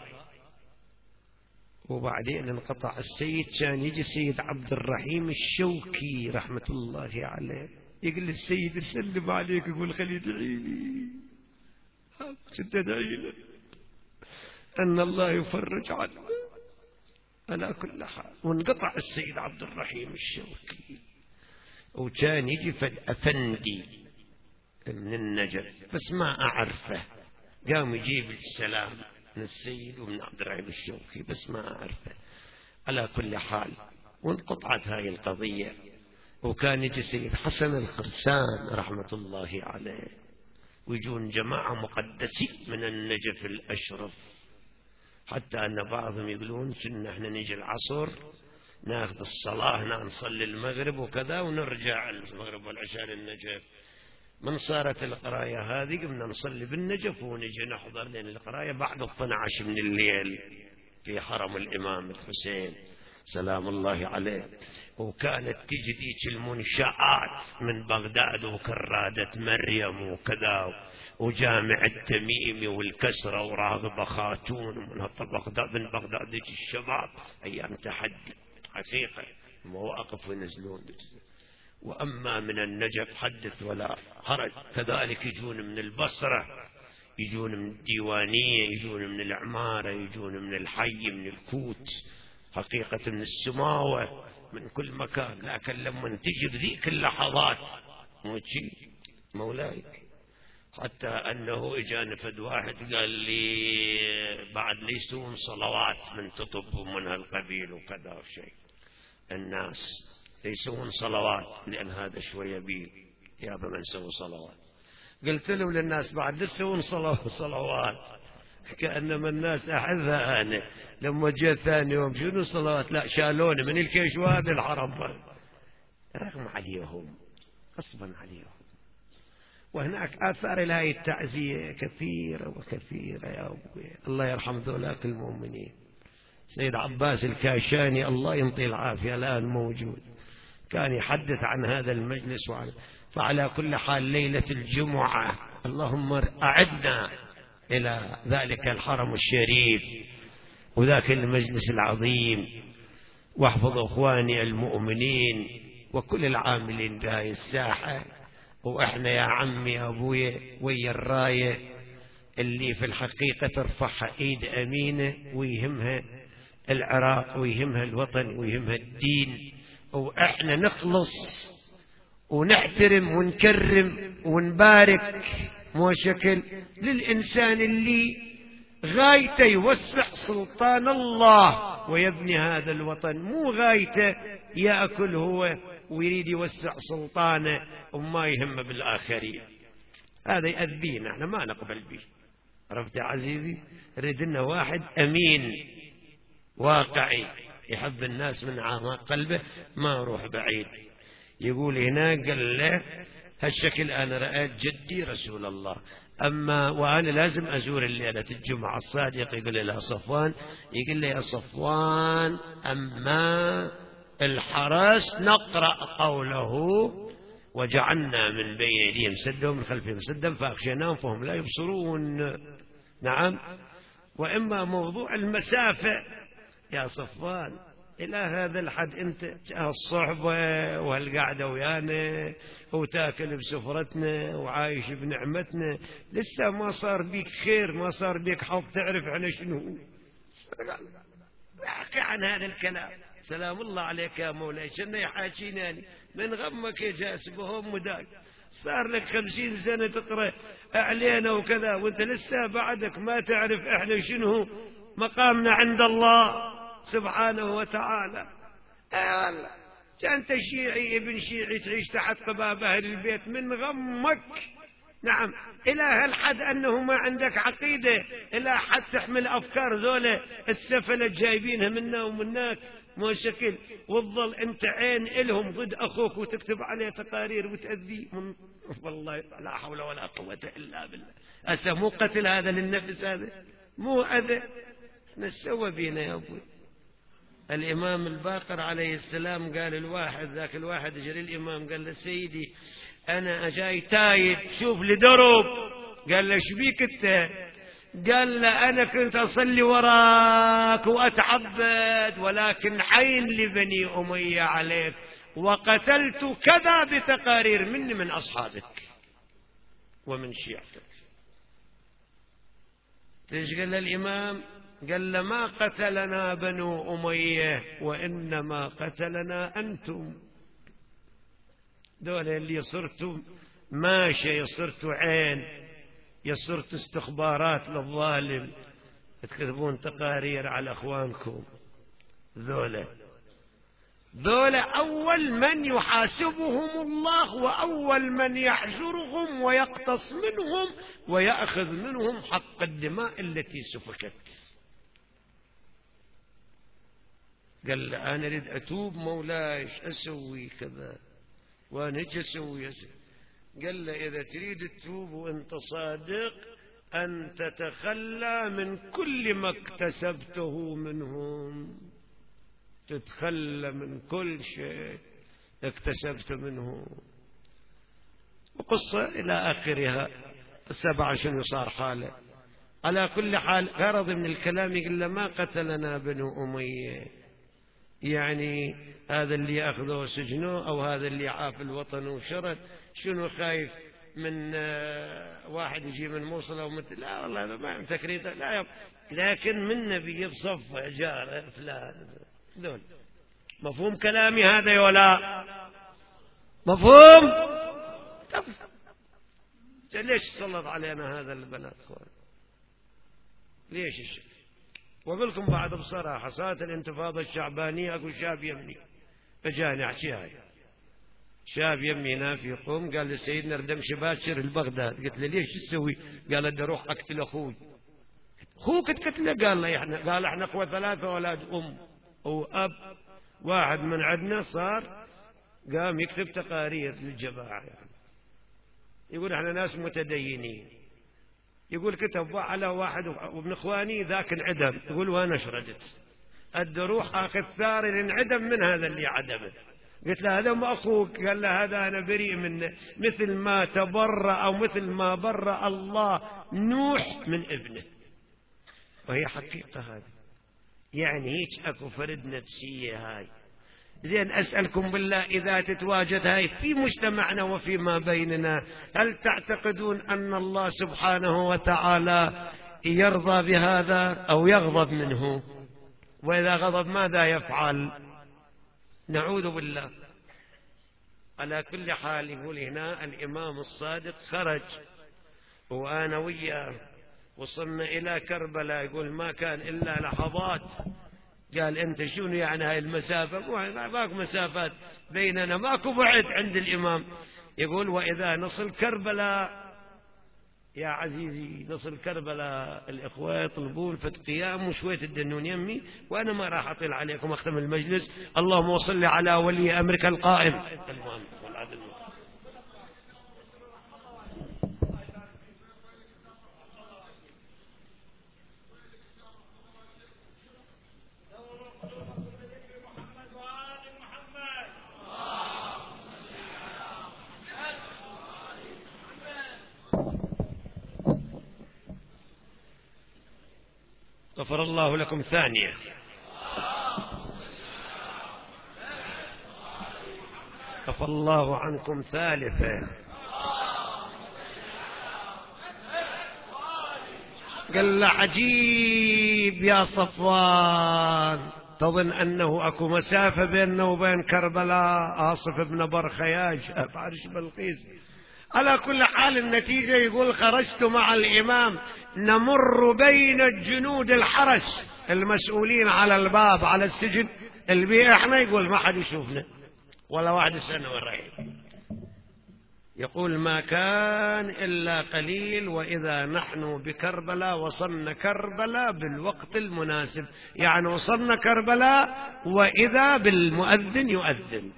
وبعدين انقطع السيد كان يجي السيد عبد الرحيم الشوكي رحمة الله عليه يقول للسيد يسلم عليك يقول خلي ادعي لي كنت ادعي له أن الله يفرج عنه على كل حال. وانقطع السيد عبد الرحيم الشوكي وكان يجي فد أفندي من النجف بس ما أعرفه قام يجيب السلام من السيد ومن عبد الرحيم الشوكي بس ما أعرفه. على كل حال وانقطعت هاي القضية. وكان يجي سيد حسن الخرسان رحمة الله عليه ويجون جماعة مقدسين من النجف الأشرف حتى أن بعضهم يقولون كنا احنا نجي العصر ناخذ الصلاة هنا نصلي المغرب وكذا ونرجع المغرب والعشاء للنجف. من صارت القراية هذه قمنا نصلي بالنجف ونجي نحضر لين القراية بعد اثني عشر من الليل في حرم الإمام الحسين سلام الله عليه. وكانت تجي ذيك المنشآت من بغداد وكرادة مريم وكذا وجامع التميمي والكسرة وراغبة خاتون من بغداد من بغداد ذيك الشباب أيام تحدي حقيقة مواقف ينزلون وأما من النجف حدث ولا حرج. كذلك يجون من البصرة، يجون من الديوانية، يجون من العمارة، يجون من الحي، من الكوت، حقيقة من السماوة، من كل مكان. لكن لما تجي بذيك اللحظات موتشي مولاي، حتى أنه إجاني فد واحد قال لي بعد ليسون صلوات من تطب من هالقبيل وكذا شيء، الناس ليسون صلوات لأن هذا شوية بيل يا أبا من سووا صلوات. قلت له للناس بعد لسون صلوات، كأنما الناس أحذها أنا. لما جاء ثاني يوم شنو صلوات؟ لا شالوني من الكيشوان الحرم، رغم عليهم غصبا عليهم. وهناك آثار لهذه التعزية كثيرة وكثيرة يا أبوي. الله يرحم ذولاك المؤمنين. سيد عباس الكاشاني الله ينطي العافية الآن موجود، كان يحدث عن هذا المجلس وعن. فعلى كل حال ليلة الجمعة اللهم أعدنا إلى ذلك الحرم الشريف وذاك المجلس العظيم، واحفظ أخواني المؤمنين وكل العاملين بهذه الساحة. وإحنا يا عمي يا أبوي ويا الراية اللي في الحقيقة ترفعها إيد أمينة ويهمها العراق ويهمها الوطن ويهمها الدين، وإحنا نخلص ونحترم ونكرم ونبارك مو شكل للإنسان اللي غايته يوسع سلطان الله ويبني هذا الوطن، مو غايته يأكل هو ويريد يوسع سلطانه وما يهم بالآخرين. هذا يأذينا، احنا ما نقبل به. عرفت يا عزيزي؟ نريد لنا واحد أمين واقعي يحب الناس من أعماق قلبه، ما يروح بعيد. يقول هناك قال له هالشكل أنا رأيت جدي رسول الله، أما وأنا لازم أزور الليلة الجمعة الصادق. يقول له صفوان، يقول لي يا صفوان أما الحرس نقرأ قوله وجعلنا من بين أيديهم سدا ومن خلفهم سدا فأغشيناهم فهم لا يبصرون. نعم. وإما موضوع المسافة يا صفوان إلى هذا الحد أنت الصحبة وهالقعدة ويانا وتاكل بسفرتنا وعايش بنعمتنا، لسه ما صار بيك خير، ما صار بيك حظ تعرف عن شنو. احكي عن هذا الكلام. سلام الله عليك يا مولاي، شنو يحاكيناني من غمك يا جالس بهم مداك، صار لك خمسين سنة تقرأ علينا وكذا وانت لسه بعدك ما تعرف احنا شنو مقامنا عند الله سبحانه وتعالى. اي والله انت شيعي ابن شيعي تعيش تحت قباب اهل البيت من غمك. نعم. الى هالحد انه ما عندك عقيدة، الى حد تحمل افكار ذولا السفلة جايبينها منا ومناك مو شكل، وتظل انت عين الهم ضد اخوك وتكتب عليه تقارير وتأذيه من والله لا حول ولا قوة الا بالله. اسا مو قتل هذا للنفس، هذا مو اذى. نسوى بينا يا ابوي. الامام الباقر عليه السلام قال الواحد ذاك الواحد جري الامام قال له سيدي انا جاي تايب شوف لي درب. قال له شبيك انت؟ قال له أنا كنت أصلي وراك وأتعبد ولكن عين لبني أمية عليك وقتلت كذا بتقارير مني من أصحابك ومن شيعتك. ليش قال الإمام؟ قال له ما قتلنا بنو أمية وإنما قتلنا أنتم، دول اللي صرتم ماشي صرتوا عين، يصرت استخبارات للظالم تكتبون تقارير على أخوانكم. ذولا ذولا أول من يحاسبهم الله وأول من يحجرهم ويقتص منهم ويأخذ منهم حق الدماء التي سفكت. قال أنا أريد أتوب مولاي إيش أسوي كذا وأنا إيش أسوي أسوي. قال له إذا تريد تتوب وأنت صادق أن تتخلى من كل ما اكتسبته منهم، تتخلى من كل شيء اكتسبت منه. وقصة إلى آخرها. السبع شنو صار حاله. على كل حال غرض من الكلام يقول له ما قتلنا بنو أمية يعني هذا اللي يأخذه سجنه أو هذا اللي عاف الوطن وشرد، شنو خايف من واحد يجي من موصل أو مثل؟ لا والله ما تكريت، لا يب. لكن من نبي بصف جار فلان دول. مفهوم كلامي هذا ولا مفهوم؟ ليش سلط علينا هذا البلد؟ ليش الشيء؟ وأقول لكم بعد بصراحة، صارت الانتفاضة الشعبانية، أقول شاب يمني فجاني أحكي هاي، شاب يمي نافي قوم قال لسيدنا ردمش باشر البغداد. قلت له ليش تسوي؟ قال بدي أروح أقتل أخوي. أخوك تقتله؟ قال له إحنا قال إحنا أخوة ثلاثة أولاد أم وأب، واحد من عندنا صار قام يكتب تقارير للجماعة، يعني يقول إحنا ناس متدينين، يقول كتب على واحد وابن إخواني ذاك انعدم، يقول وأنا شردت أدي أروح آخذ ثار ينعدم من هذا اللي عدمه. قلت له هذا ما أخوك؟ قال له هذا أنا بريء منه، مثل ما تبرأ أو مثل ما برأ الله نوح من ابنه. وهي حقيقة هذه، يعني هيك أكو فرد نفسية هاي. زين أسألكم بالله، إذا تتواجد هاي في مجتمعنا وفيما بيننا، هل تعتقدون أن الله سبحانه وتعالى يرضى بهذا أو يغضب منه؟ وإذا غضب ماذا يفعل؟ نعوذ بالله. على كل حال، يقول هنا الإمام الصادق خرج وأنا وياه وصلنا إلى كربلاء، يقول ما كان إلا لحظات. قال أنت شنو يعني هاي المسافة؟ ماكو مسافات بيننا، ماكو بعد عند الإمام. يقول وإذا نصل كربلاء يا عزيزي، نصل كربلاء الإخوة يطلبون فت قيام وشوية الدنون يمي، وأنا ما راح أطيل عليكم أختم المجلس. اللهم صل على ولي أمرك القائم المهم والعدل. غفر الله لكم ثانية. غفر الله عنكم ثالثة. قال له عجيب يا صفوان، تظن أنه أكو مسافة بيننا وبين كربلاء؟ آصف بن برخياج أفعرش بلقيس. على كل حال النتيجة يقول خرجت مع الإمام نمر بين الجنود الحرس المسؤولين على الباب على السجن البيئة، احنا يقول ما حد يشوفنا ولا واحد يسألنا وين رايحين. يقول ما كان إلا قليل وإذا نحن بكربلاء، وصلنا كربلاء بالوقت المناسب، يعني وصلنا كربلاء وإذا بالمؤذن يؤذن.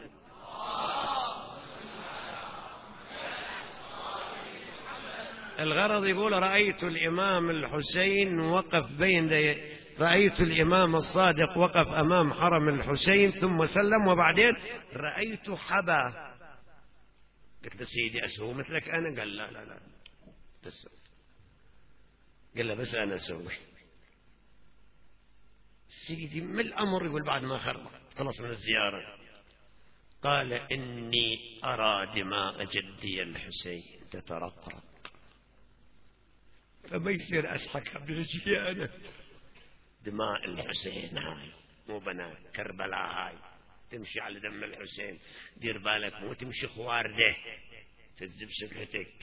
الغرض يقول رأيت الإمام الحسين وقف بين رأيت الإمام الصادق وقف أمام حرم الحسين ثم سلم، وبعدين رأيت حبا. قلت سيدي أسوي مثلك أنا؟ قال لا لا لا تسوي. قال له بس أنا أسوي. سيدي ما الأمر؟ يقول بعد ما خلص من الزيارة قال إني أرى دماء جدي الحسين تترقرق، فما يصير أسحك برجلي أنا. دماء الحسين هاي مو بنات كربلاء، هاي تمشي على دم الحسين، دير بالك مو تمشي خواردة تذب شبهتك،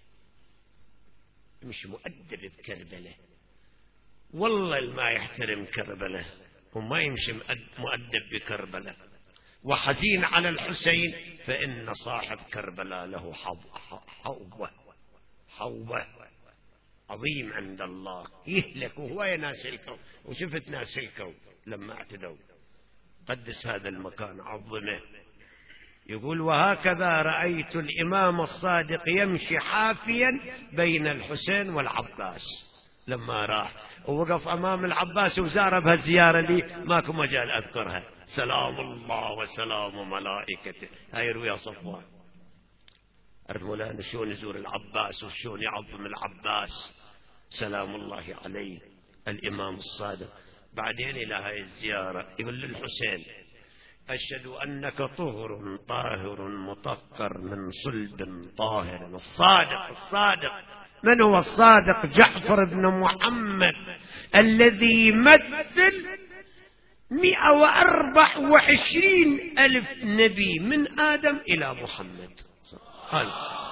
مش مؤدب بكربلاء. والله ما يحترم كربلاء وما يمشي مؤدب بكربلاء وحزين على الحسين، فإن صاحب كربلاء له حوبة حوبة عظيم عند الله، يهلك وهو ناس الكون. وشفت ناس الكون لما اعتدوا. قدس هذا المكان عظمه. يقول وهكذا رأيت الإمام الصادق يمشي حافيا بين الحسين والعباس. لما راح ووقف أمام العباس وزار بهالزيارة لي ماكو مجال أذكرها، سلام الله وسلام ملائكته. هاي رويا صفوان. عرف مولانا شلون يزور العباس وشلون يعظم العباس سلام الله عليه الإمام الصادق. بعدين إلى هاي الزيارة يقول للحسين أشهد أنك طهر طاهر مطهر من صلب طاهر. الصادق الصادق من هو الصادق؟ جعفر بن محمد الذي يمثل مئة وأربع وعشرين ألف نبي من آدم إلى محمد. قال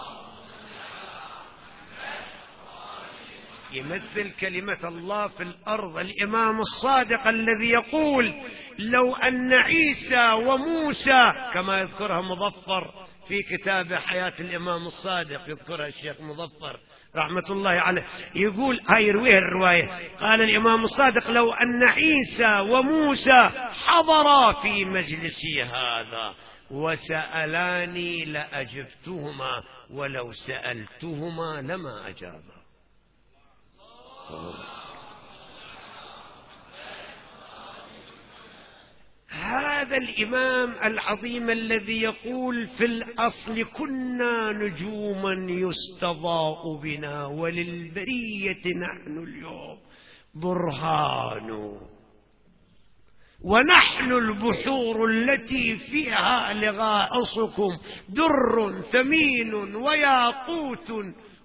يمثل كلمة الله في الأرض. الإمام الصادق الذي يقول لو أن عيسى وموسى، كما يذكرها مظفر في كتاب حياة الإمام الصادق، يذكرها الشيخ مظفر رحمة الله عليه، يقول هاي يرويها الرواية، قال الإمام الصادق لو أن عيسى وموسى حضرا في مجلسي هذا وسألاني لأجبتهما ولو سألتهما لما أجابا. هذا الإمام العظيم الذي يقول في الأصل كنا نجوما يستضاء بنا وللبرية نحن اليوم برهان، ونحن البحور التي فيها لغائصكم در ثمين وياقوت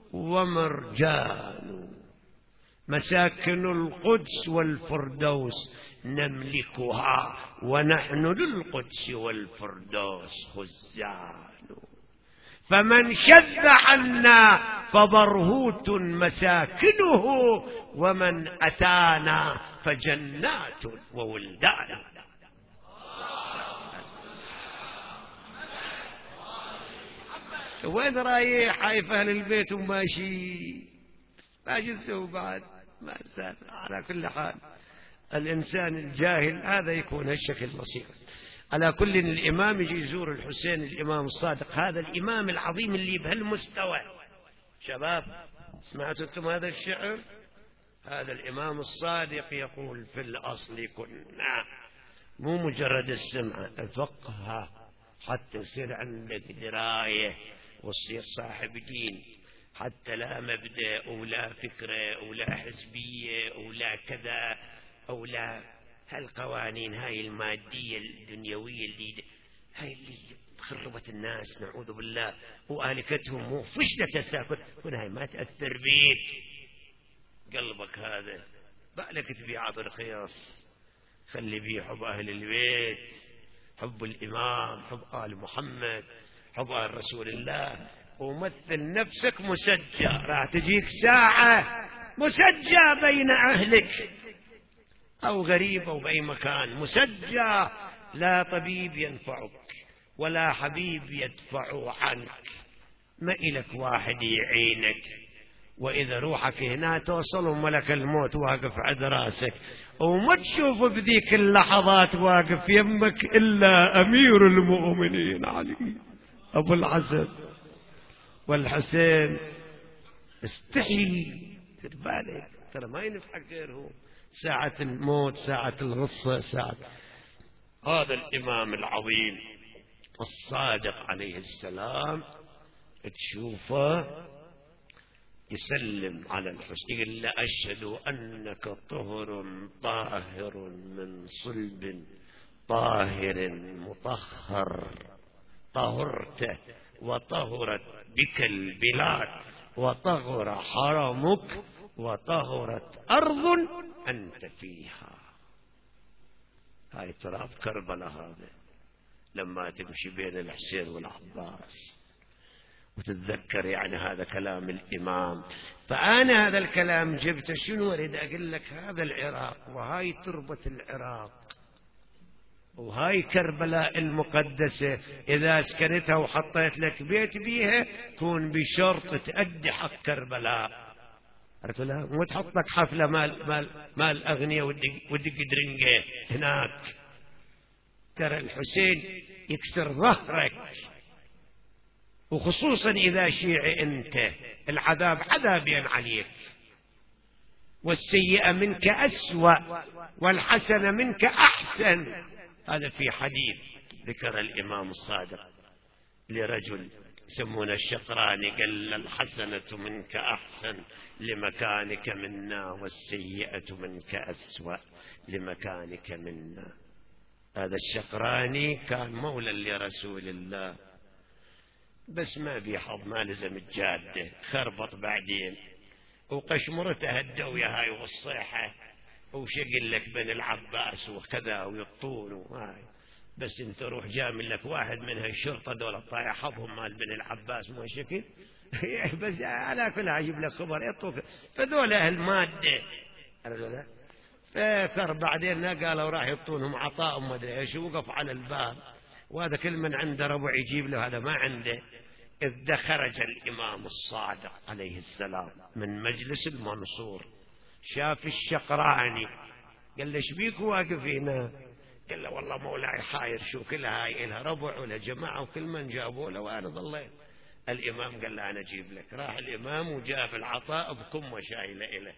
ومرجان، مساكن القدس والفردوس نملكها ونحن للقدس والفردوس خزان، فمن شذ عنا فبرهوت مساكنه ومن أتانا فجنات وولدان. وين رايح حايف أهل البيت وماشي ماشي تسوي بعد ما إنسان. على كل حال الإنسان الجاهل هذا يكون هالشكل بسيط. على كل الإمام يجي يزور الحسين الإمام الصادق، هذا الإمام العظيم اللي بهالمستوى. شباب سمعتوا أنتم هذا الشعر؟ هذا الإمام الصادق يقول في الأصل كنا، مو مجرد السمع، الفقه حتى يصير عندك دراية وتصير صاحب دين، حتى لا مبدأ ولا فكرة ولا حزبية ولا كذا أو لا هالقوانين هاي المادية الدنيوية اللي هاي اللي خربت الناس نعوذ بالله وآلكتهم وفشلت الساكت. هنا هاي ما تأثر بيك قلبك، هذا بالك تبيع برخيص. خلي بيه حب أهل البيت، حب الإمام، حب آل محمد، حب آل رسول الله، ومثل نفسك مسجى. راح تجيك ساعة مسجى بين أهلك أو غريب أو بأي مكان، مسجى لا طبيب ينفعك ولا حبيب يدفع عنك، ما إلك واحد يعينك. وإذا روحك هنا توصل ملك الموت واقف عند راسك، وما تشوف بذيك اللحظات واقف يمك إلا أمير المؤمنين علي أبو الحسن والحسين. استحي في بالك ترى ما ينفع غيرهم، ساعة الموت، ساعة الغصة، ساعة. هذا الإمام العظيم الصادق عليه السلام تشوفه يسلم على الحسين، يقول له أشهد أنك طهر طاهر من صلب طاهر مطهر، طهرت وطهرت بك البلاد وطهر حرمك وطهرت أرض أنت فيها. هاي تراب كربلاء هذا لما تمشي بين الحسين والعباس وتتذكر يعني هذا كلام الإمام. فأنا هذا الكلام جبته شنو أريد أقول لك؟ هذا العراق وهاي تربة العراق وهاي كربلاء المقدسة، إذا سكنتها وحطيت لك بيت بيها كون بشرط تأدي حق كربلاء. قلت له مو تحط لك حفلة مال مال مال أغنية ودق درنجة هناك. ترى الحسين يكسر ظهرك، وخصوصا إذا شيعي أنت العذاب عذابين عليك، والسيئة منك أسوأ والحسنة منك أحسن. هذا في حديث ذكر الإمام الصادق لرجل يسمونه الشقراني، قال الحسنة منك أحسن لمكانك منا والسيئة منك أسوأ لمكانك منا. هذا الشقراني كان مولى لرسول الله، بس ما بيحظ، ما لزم الجادة، خربط بعدين وقشمرته هدوا يا هاي والصيحة وشقل لك بن العباس وكذا ويطون وهاي. بس انت روح جامل لك واحد من هالشرطة دولة طايح حظهم مال بن العباس مو شكل بس على كل عجيب لك خبر يطوك فدول أهل مادة. فصار بعدين قالوا راح يطونهم عطاء ما ادري ايش، وقف على الباب وهذا كل من عنده ربع يجيب له، هذا ما عنده. إذ خرج الإمام الصادق عليه السلام من مجلس المنصور، شاف الشقراني قال له ايش بيك واقف هنا؟ قال له والله مولاي حاير، شو كل هاي إلها ربع ولا جماعة وكل من جابوا له وأنا ضليت. الإمام قال له أنا أجيب لك. راح الإمام وجاب العطاء بكم شايله إله.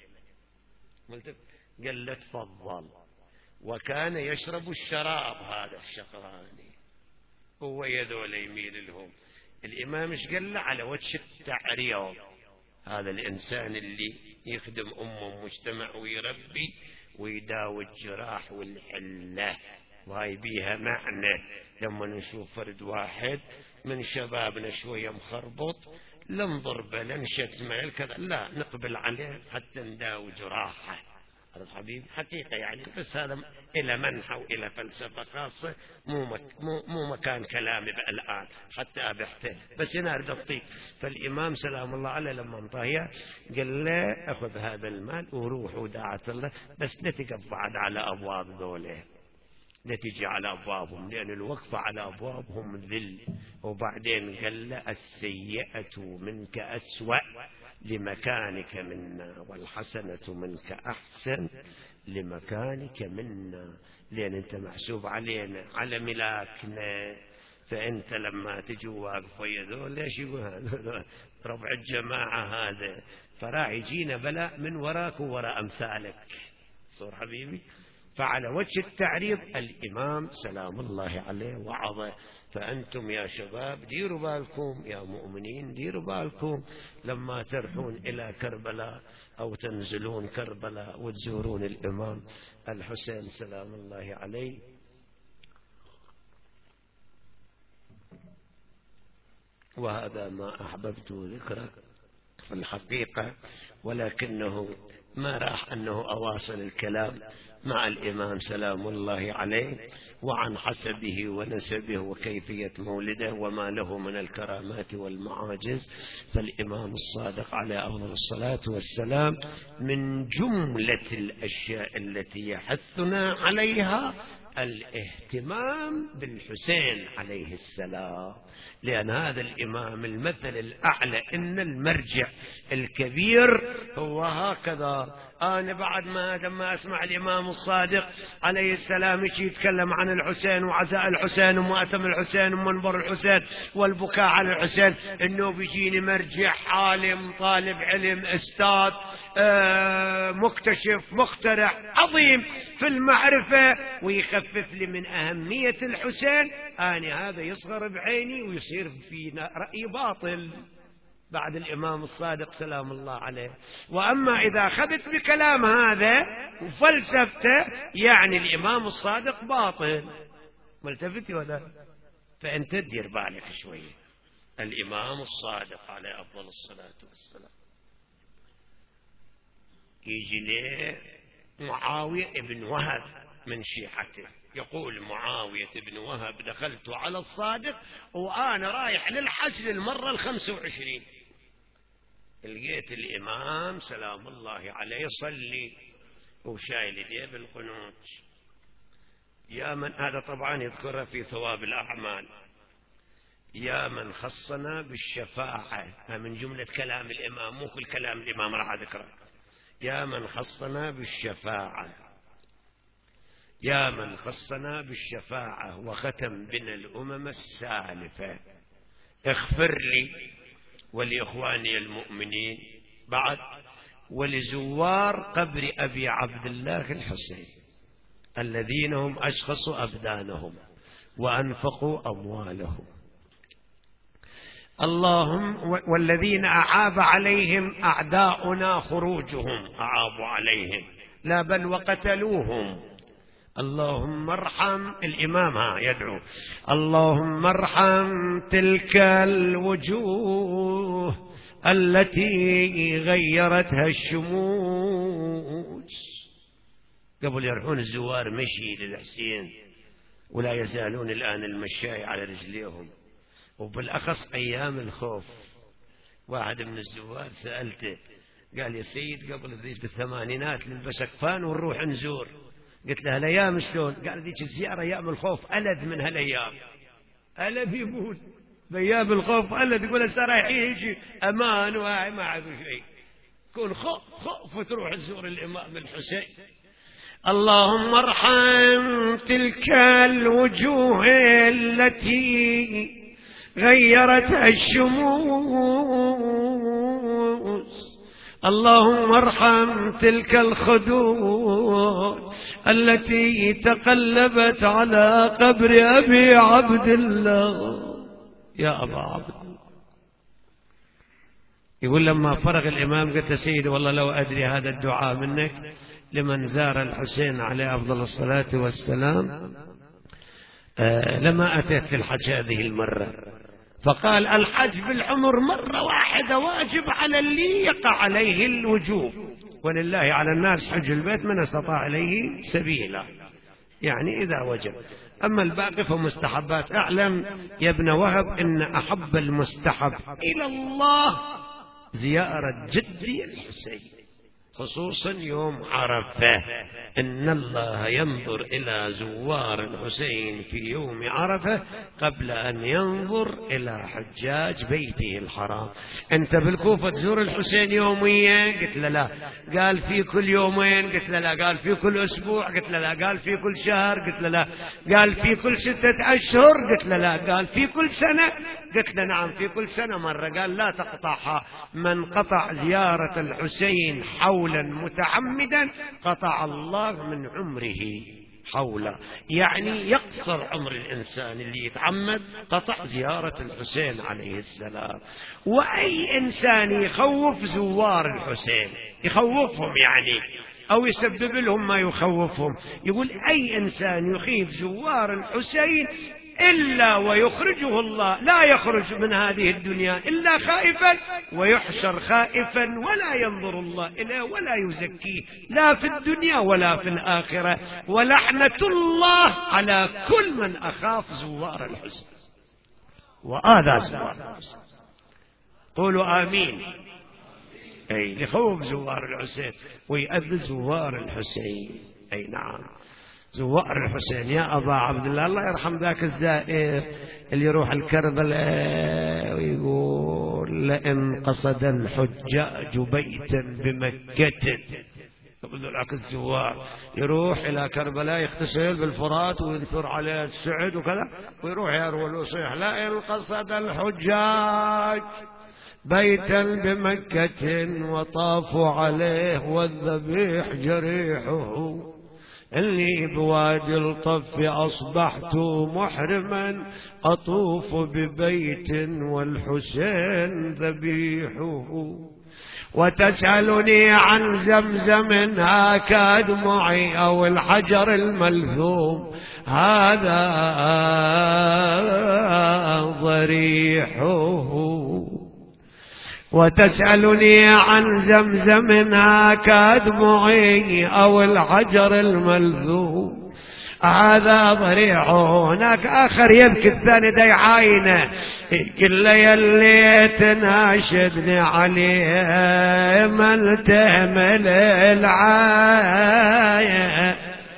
قال له تفضل. وكان يشرب الشراب هذا الشقراني، هو يذول يميل لهم. الإمام ايش قال له؟ على وجه التعريض، هذا الإنسان اللي يخدم أمه ومجتمع ويربي ويداوي الجراح والحلة، وهاي بيها معنى. لما نشوف فرد واحد من شبابنا شوية مخربط لنضر به لنشتمه كذا، لا نقبل عليه حتى نداوي جراحه. هذا حبيب حقيقة يعني، بس هذا إلى منحى وإلى فلسفة خاصة، مو, مك مو, مو مكان كلامي الآن حتى أبحته، بس هنا أريد أطيق. فالإمام سلام الله عليه لما انطهي قال له أخذ هذا المال وروح وداعة الله، بس لا تقف بعد على أبواب ذوله، لا تجي على أبوابهم، لأن الوقفة على أبوابهم ذل. وبعدين قال له السيئة منك أسوأ لمكانك منا، والحسنة منك أحسن لمكانك منا، لأن أنت محسوب علينا على ملاكنا. فأنت لما تجي واقف ويا ذول ليش يقول هذا ربع الجماعة هذا، فراح يجينا بلاء من وراك ووراء أمثالك. صور حبيبي. فعلى وجه التعريض الإمام سلام الله عليه وعظه. فأنتم يا شباب ديروا بالكم، يا مؤمنين ديروا بالكم لما ترحون إلى كربلاء أو تنزلون كربلاء وتزورون الإمام الحسين سلام الله عليه. وهذا ما أحببت ذكره في الحقيقة، ولكنه ما راح أنه أواصل الكلام مع الإمام سلام الله عليه وعن حسبه ونسبه وكيفية مولده وما له من الكرامات والمعاجز. فالإمام الصادق عليه أفضل الصلاة والسلام من جملة الأشياء التي يحثنا عليها الاهتمام بالحسين عليه السلام، لأن هذا الإمام المثل الأعلى، إن المرجع الكبير هو هكذا. أنا بعد ما لما أسمع الإمام الصادق عليه السلام يجي يتكلم عن الحسين وعزاء الحسين ومؤتم الحسين ومنبر الحسين والبكاء على الحسين، إنه بيجيني مرجع عالم طالب علم أستاذ آه مكتشف مخترع عظيم في المعرفة ويخفف لي من أهمية الحسين، أنا هذا يصغر بعيني ويصير فينا رأي باطل بعد الإمام الصادق سلام الله عليه. وأما إذا أخذت بكلام هذا وفلسفته يعني الإمام الصادق باطل، ملتفتي ولا؟ فأنت تدير بالك شوية. الإمام الصادق عليه أفضل الصلاة والسلام يجي له معاوية ابن وهب من شيعته، يقول معاوية ابن وهب دخلت على الصادق وأنا رايح للحج للمرة الخمسة وعشرين، لقيت الإمام سلام الله عليه يصلي وشايل يديه بالقنوت. يا من، هذا طبعا يذكره في ثواب الأعمال، يا من خصنا بالشفاعة، من جملة كلام الإمام، مو كل كلام الإمام راح أذكره. يا من خصنا بالشفاعة، يا من خصنا بالشفاعة وختم بنا الأمم السالفة، اغفر لي ولإخواني المؤمنين بعد ولزوار قبر أبي عبد الله الحسين الذين هم أشخصوا أبدانهم وأنفقوا أموالهم. اللهم والذين أعاب عليهم أعداؤنا خروجهم، أعابوا عليهم لا بل وقتلوهم. اللهم ارحم الإمام ها يدعو اللهم ارحم تلك الوجوه التي غيرتها الشموس. قبل يروحون الزوار مشي للحسين، ولا يزالون الآن المشاي على رجليهم، وبالأخص أيام الخوف. واحد من الزوار سألته قال يا سيد قبل ذيك بالثمانينات نلبس أكفان ونروح نزور. قلت له الأيام شلون؟ قال ذيك الزيارة أيام الخوف ألد من هالأيام. ألد يقول بأيام الخوف ألد، يقول سرايح يجي أمان وهاي ما عاد شيء، كون خوف خوف وتروح تزور الإمام الحسين. اللهم ارحم تلك الوجوه التي غيرتها الشموس. اللهم ارحم تلك الخدود التي تقلبت على قبر أبي عبد الله. يا أبا عبد الله. يقول لما فرغ الإمام قلت سيدي والله لو أدري هذا الدعاء منك لمن زار الحسين عليه أفضل الصلاة والسلام آه لما أتيت في الحج هذه المرة. فقال الحج بالعمر مرة واحدة واجب على اللي يقع عليه الوجوب، ولله على الناس حج البيت من استطاع إليه سبيلا، يعني إذا وجب. أما الباقي فمستحبات. أعلم يا ابن وهب إن أحب المستحب إلى الله زيارة جدي الحسين، خصوصا يوم عرفة. إن الله ينظر إلى زوار الحسين في يوم عرفة قبل أن ينظر إلى حجاج بيته الحرام. أنت بالكوفة تزور الحسين يوميا؟ قلت له لا. قال في كل يومين؟ قلت له لا. قال في كل أسبوع؟ قلت له لا. قال في كل شهر؟ قلت له لا. قال في كل ستة أشهر؟ قلت له لا. قال في كل سنة؟ قلت له نعم في كل سنة مرة. قال لا تقطعها، من قطع زيارة الحسين حولا متعمدا قطع الله من عمره حولا، يعني يقصر عمر الإنسان اللي يتعمد قطع زيارة الحسين عليه السلام. وأي إنسان يخوف زوار الحسين يخوفهم يعني أو يسبب لهم ما يخوفهم، يقول أي إنسان يخيف زوار الحسين إلا ويخرجه الله، لا يخرج من هذه الدنيا إلا خائفا ويحشر خائفا ولا ينظر الله إليه ولا يزكيه لا في الدنيا ولا في الآخرة. ولعنة الله على كل من أخاف زوار الحسين وآذى زوار الحسين. قولوا آمين. أي لخوف زوار الحسين ويأذي زوار الحسين. أي نعم زوار الحسين. يا أبا عبد الله الله يرحم ذاك الزائر اللي يروح الكربلاء ويقول لئن قصد الحجاج بيتا بمكة، يقول لك الزوار يروح إلى كربلاء يغتسل بالفرات وينثر عليه السعد وكذا ويروح يروي ويصيح لئن قصد الحجاج بيتا بمكة وطافوا عليه والذبيح جريحه إني بوادي الطف أصبحت محرما أطوف ببيت والحسين ذبيحه. وتسألني عن زمزم هاك دموعي أو الحجر الملثوم هذا ضريحه. وتسألني عن زمزم هاك دموعي أو الحجر الملذوم هذا ضريعه. هناك آخر يبكي الثاني دا يعاينه كل يلي تناشدني عليه من تهمل العاية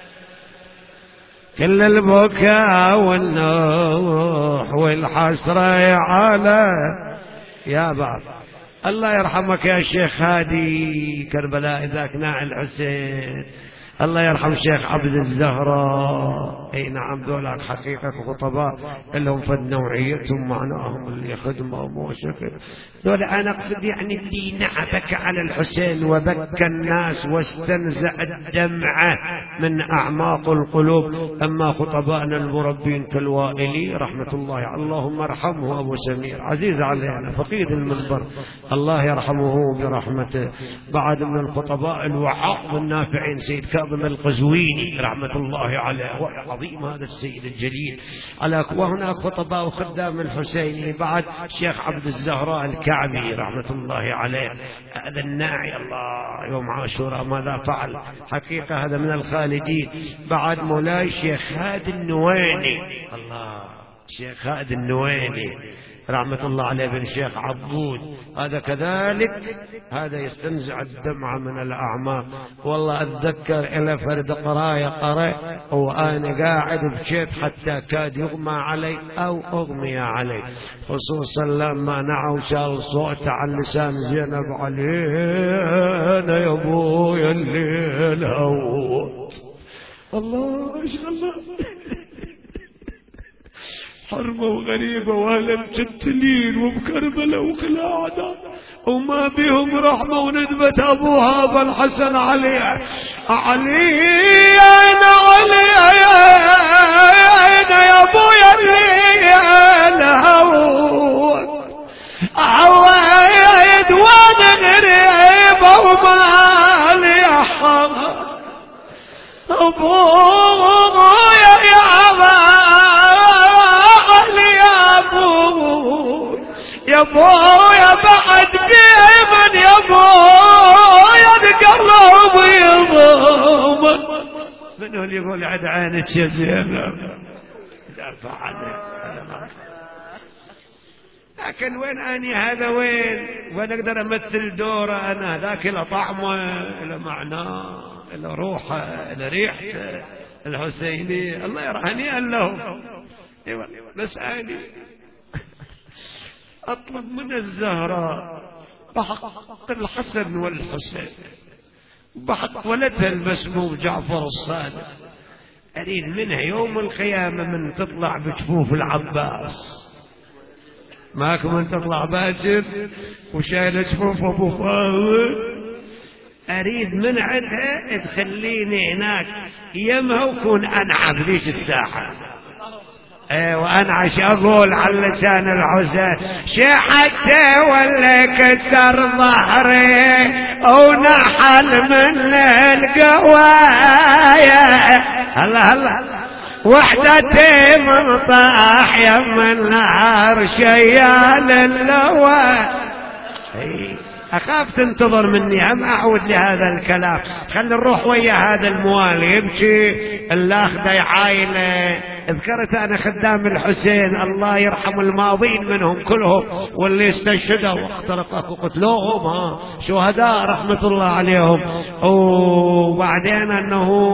كل البكاء والنوح والحسرة على يا بابا. الله يرحمك يا شيخ هادي كربلاء ذاك ناعي الحسين. الله يرحم شيخ عبد الزهراء. اي نعم ذولاك حقيقة خطباء لهم فد نوعيتهم معناهم اللي خدمهم وشكل ذولا. انا اقصد يعني اللي نعبك على الحسين وبكى الناس واستنزع الدمعة من اعماق القلوب. اما خطبائنا المربين كالوائلي رحمة الله عليه اللهم ارحمه ابو سمير عزيز علينا فقيد المنبر الله يرحمه برحمته. بعد من الخطباء الوعاء والنافعين سيد كاظم القزويني رحمة الله عليه، عظيم هذا السيد الجليل. على وهناك خطباء وخدام الحسيني بعد الشيخ عبد الزهراء الكعبي رحمة الله عليه، هذا الناعي الله يوم عاشوراء ماذا فعل، حقيقة هذا من الخالدين. بعد مولاي الشيخ هادي النويني، الله الشيخ هادي النويني رحمة الله عليه بن شيخ عبود، هذا كذلك هذا يستنزع الدمعة من الأعماق. والله أتذكر إلى فرد قراية قرأ وأنا قاعد بشيت حتى كاد يغمى علي أو أغمي علي، خصوصا لما نعوا شال صوت عن لسان زينب علينا يا أبويا الليل هوت. الله ما شاء الله، حربة وغريبة وأهلا مجتلين وبكربلة وخلاعنا وما بهم رحمة وندبة أبوها أبا الحسن علي علي أنا علي أنا يا أبويا اللي الهوت عوايد وأنا غريبة ومالي حظ أبويا يا أبا يا بويا بعد بيمن يا بويا القلب يضم. من هو اللي يقول عد عينك يا زينب دافع عنك، لكن وين اني هذا وين وين اقدر امثل دوره انا؟ ذاك له طعمه له معناه له روحه له ريحته الحسيني الله يرحمني له. ايوه بس اني أطلب من الزهراء بحق الحسن والحسين بحق ولدها المسموم جعفر الصادق، أريد منها يوم القيامة من تطلع بجفوف العباس، ماك من تطلع باكر وشايل جفوف أبو فاضل، أريد من عندها تخليني هناك يمها وكون أنعم ذيك الساحة. وانا عش اقول على لسان الحسين شحته ولا كسر ظهري ونحل من القوايا هلا هلا وحدتي من طاح يم النار شيال اللواء. أخاف تنتظر مني أم أعود لهذا الكلام، خلي نروح ويا هذا الموالي يبكي اللاخذ يعايله. ذكرت أنا خدام الحسين الله يرحم الماضين منهم كلهم واللي استشهدوا واخترقوا وقتلوهم ها شهداء رحمة الله عليهم. وبعدين أنه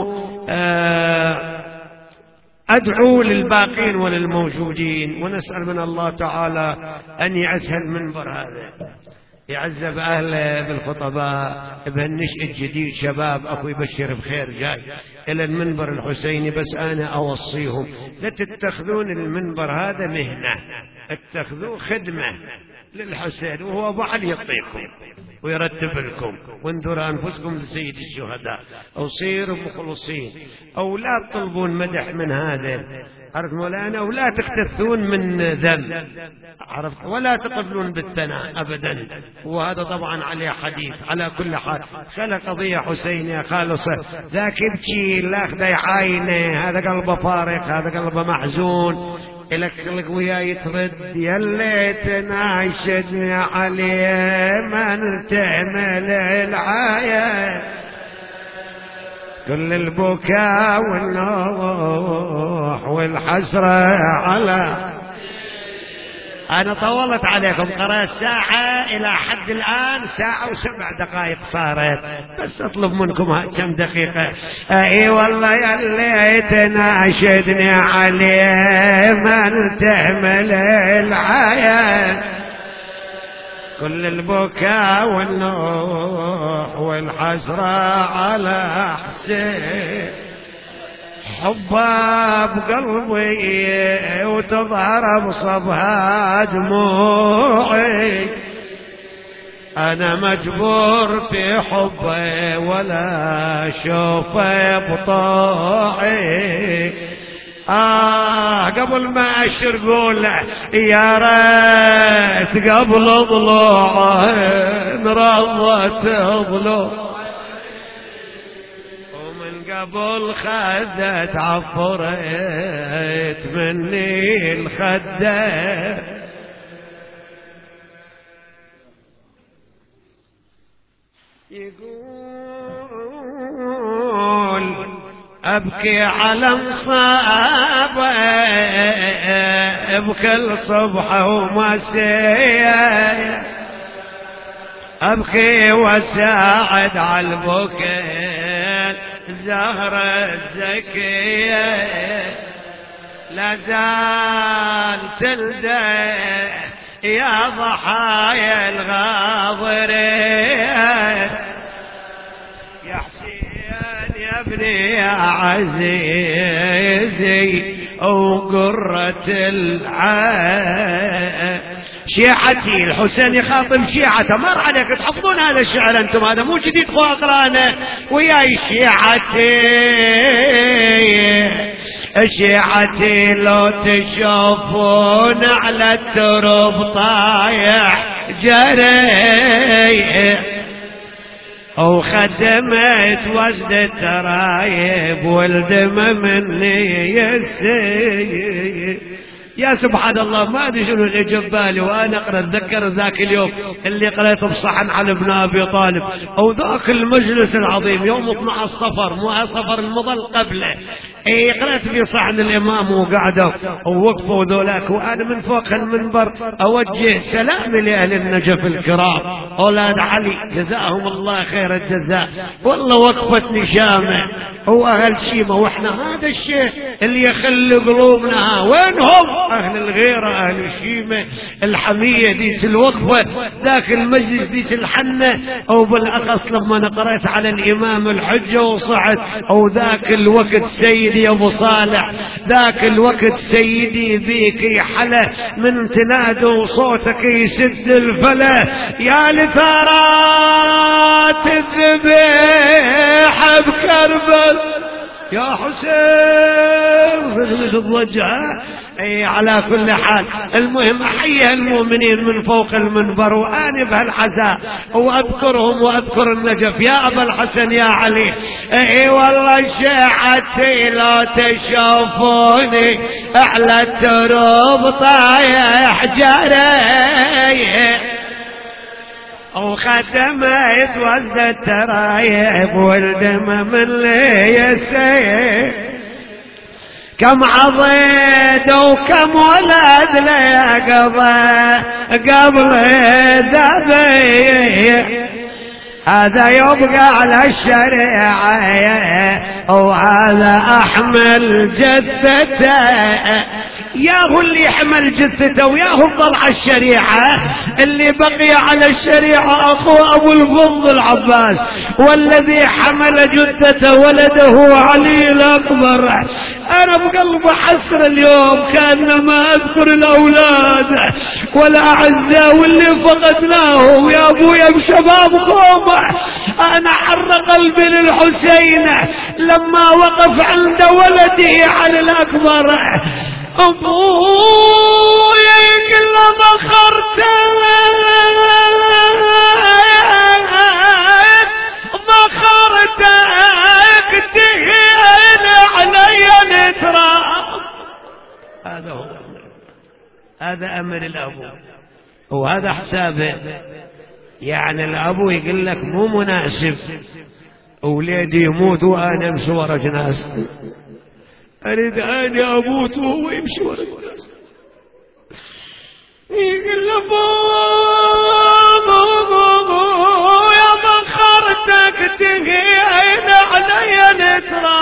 أدعو للباقين وللموجودين ونسأل من الله تعالى أن يعز المنبر هذا، يعذب أهله بالخطباء بهالنشء الجديد شباب أخوي بشر بخير جاي إلى المنبر الحسيني. بس أنا أوصيهم لا تتخذون المنبر هذا مهنة، اتخذوه خدمة للحسين وهو أبو علي يعطيكم ويرتب لكم وانذروا أنفسكم لسيد الشهداء أو صيروا مخلصين أو لا تطلبون مدح من هذا عرفت مولانا ولا تختثون من ذنب عرفت ولا تقبلون بالثناء أبدا. وهذا طبعا عليه حديث. على كل حال خلق قضية حسينية خالصة، ذاك يبكي لاخذ يعاينه هذا قلبه فارق هذا قلبه محزون إلك خلق وياي ترد يا ليت ناشدني عليه من تعمل العاية كل البكاء والنوح والحسرة على. أنا طولت عليكم قرأت ساعة إلى حد الآن ساعة وسبع دقائق صارت، بس أطلب منكم كم دقيقة. أي والله يا ليت ناشدني عليه من تعمل العاية كل البكاء والنوح والحسرة على حسين حبها بقلبي وتظهر بصبها دموعي أنا مجبور في حبه ولا شوفه بطوعي. آه قبل ما أشر قوله يا ريت قبل ضلوعه رضت ضلوع ومن قبل خدة تعفرت مني الخدة يقول أبكي على مصابة بكل صبح ومساء أبكي وساعد على البكاء زهرة زكية لا زال تلدى يا ضحايا الغاضرين يا حسين يا ابني يا عزيزي وقرة العين شيعتي الحسين يخاطب شيعته مر عليك تحفظون هذا الشعر انتم هذا مو جديد خو اقرانه وياي شيعتي شيعتي لو تشوفون على الترب طايح جري وخدمت وزد الترايب والدم مني يسير يا سبحان الله ما ادري شنو اللي جاب بالي وانا اقرا اتذكر ذاك اليوم اللي قريته بصحن على ابن ابي طالب او ذاك المجلس العظيم يوم اثني عشر صفر مو صفر المظل قبله اي قرأت في صحن الامام وقعدوا ووقفوا ذولاك وانا من فوق المنبر اوجه سلامي لاهل النجف الكرام اولاد علي جزاهم الله خير الجزاء والله وقفت نشامه واهل شيمه واحنا هذا الشيء اللي يخلي قلوبنا وينهم أهل الغيرة أهل الشيمة الحمية ديس الوقفة ذاك المجلس ديس الحنة أو بالأخص لما قرأت على الإمام الحجة وصعد أو ذاك الوقت سيدي أبو صالح ذاك الوقت سيدي بيك يحلى من تنادى وصوتك يسد الفلا يا لثارات الذبيحة بكربل يا حسين صدمت الضجعة اي على كل حال المهم احيي المؤمنين من فوق المنبر واني بهالعزاء واذكرهم واذكر النجف يا ابا الحسن يا علي اي والله شيعتي لا تشوفوني اعلى التراب طايح جري وخدمت وزد الترايب والدم من لي يسير كم عضيد وكم ولد لي قضى قبل ذبي هذا يبقى على الشريعة وهذا أحمل جثته ياهو اللي يحمل جثته وياهو ضل على الشريعة اللي بقي على الشريعة أخو أبو الفضل العباس والذي حمل جثته ولده علي الأكبر أنا بقلب حسر اليوم كأنما أذكر الأولاد والأعزاء واللي فقدناهم يا أبويا بشباب قومه أنا حر قلبي للحسين لما وقف عند ولده علي الأكبر أبويا كل ما خرت ما خرتك تهين علي نترى هذا هو هذا أمر الأبو وهذا حسابه يعني الأبو يقول لك مو مناسب أولادي يموت وأنا أمشي ورا جنازته أريد أن أموت وهو يمشي ورا جنازته يقول له بابا يا بخرتك تهين علي نترى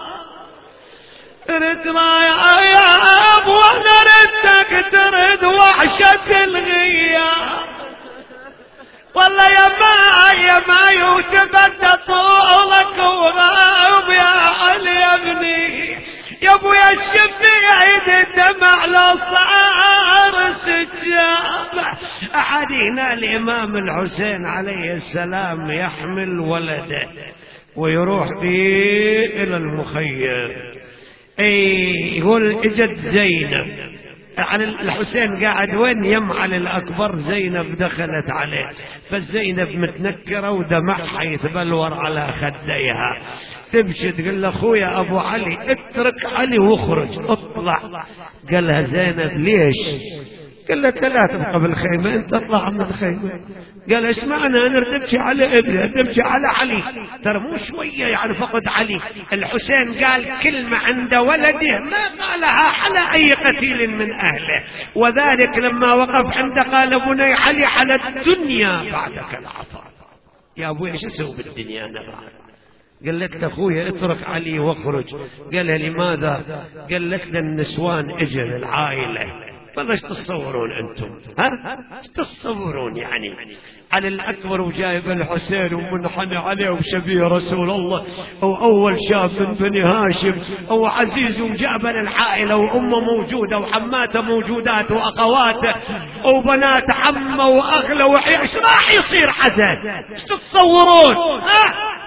نترى يا أبو أنا ردتك ترد وحشة الغياب والله يا ما يا ما يتبدى طولك وغاب يا علي يا ابني يا ابويا الشفيع دمع لو صار سجاب احدنا الامام الحسين عليه السلام يحمل ولده ويروح به الى المخيم اي يقول اجت زينب علي الحسين قاعد وين؟ يم علي الأكبر. زينب دخلت عليه، فالزينب متنكرة ودمعها يتبلور على خديها، تمشي تقول له أخويا أبو علي اترك علي واخرج اطلع. قالها زينب ليش؟ قال له لا تبقى بالخيمة، انت اطلع من الخيمة. قال ايش معنى؟ انا ردمشي على ابني، ردمشي على علي، ترى مو شوية يعني فقد علي. الحسين قال كلمة عند ولده ما قالها على اي قتيل من اهله، وذلك لما وقف عنده قال بني علي على الدنيا بعدك العطاء. يا ابوي ايش اسوي بالدنيا انا بعد؟ قالت له اخويا اترك علي واخرج. قالها لماذا؟ قالت له النسوان اجل العائلة. والله ايش تتصورون انتم؟ ها؟ ايش تتصورون يعني؟ على الاكبر وجايب الحسين ومنحنى عليه وشبيه رسول الله، او اول شاب من بني هاشم، او عزيز وجاب العائله وامه موجوده وحماته موجودات واخواته وبنات عمه واغلى وحي، ايش راح يصير حزن؟ ايش تتصورون؟ ها؟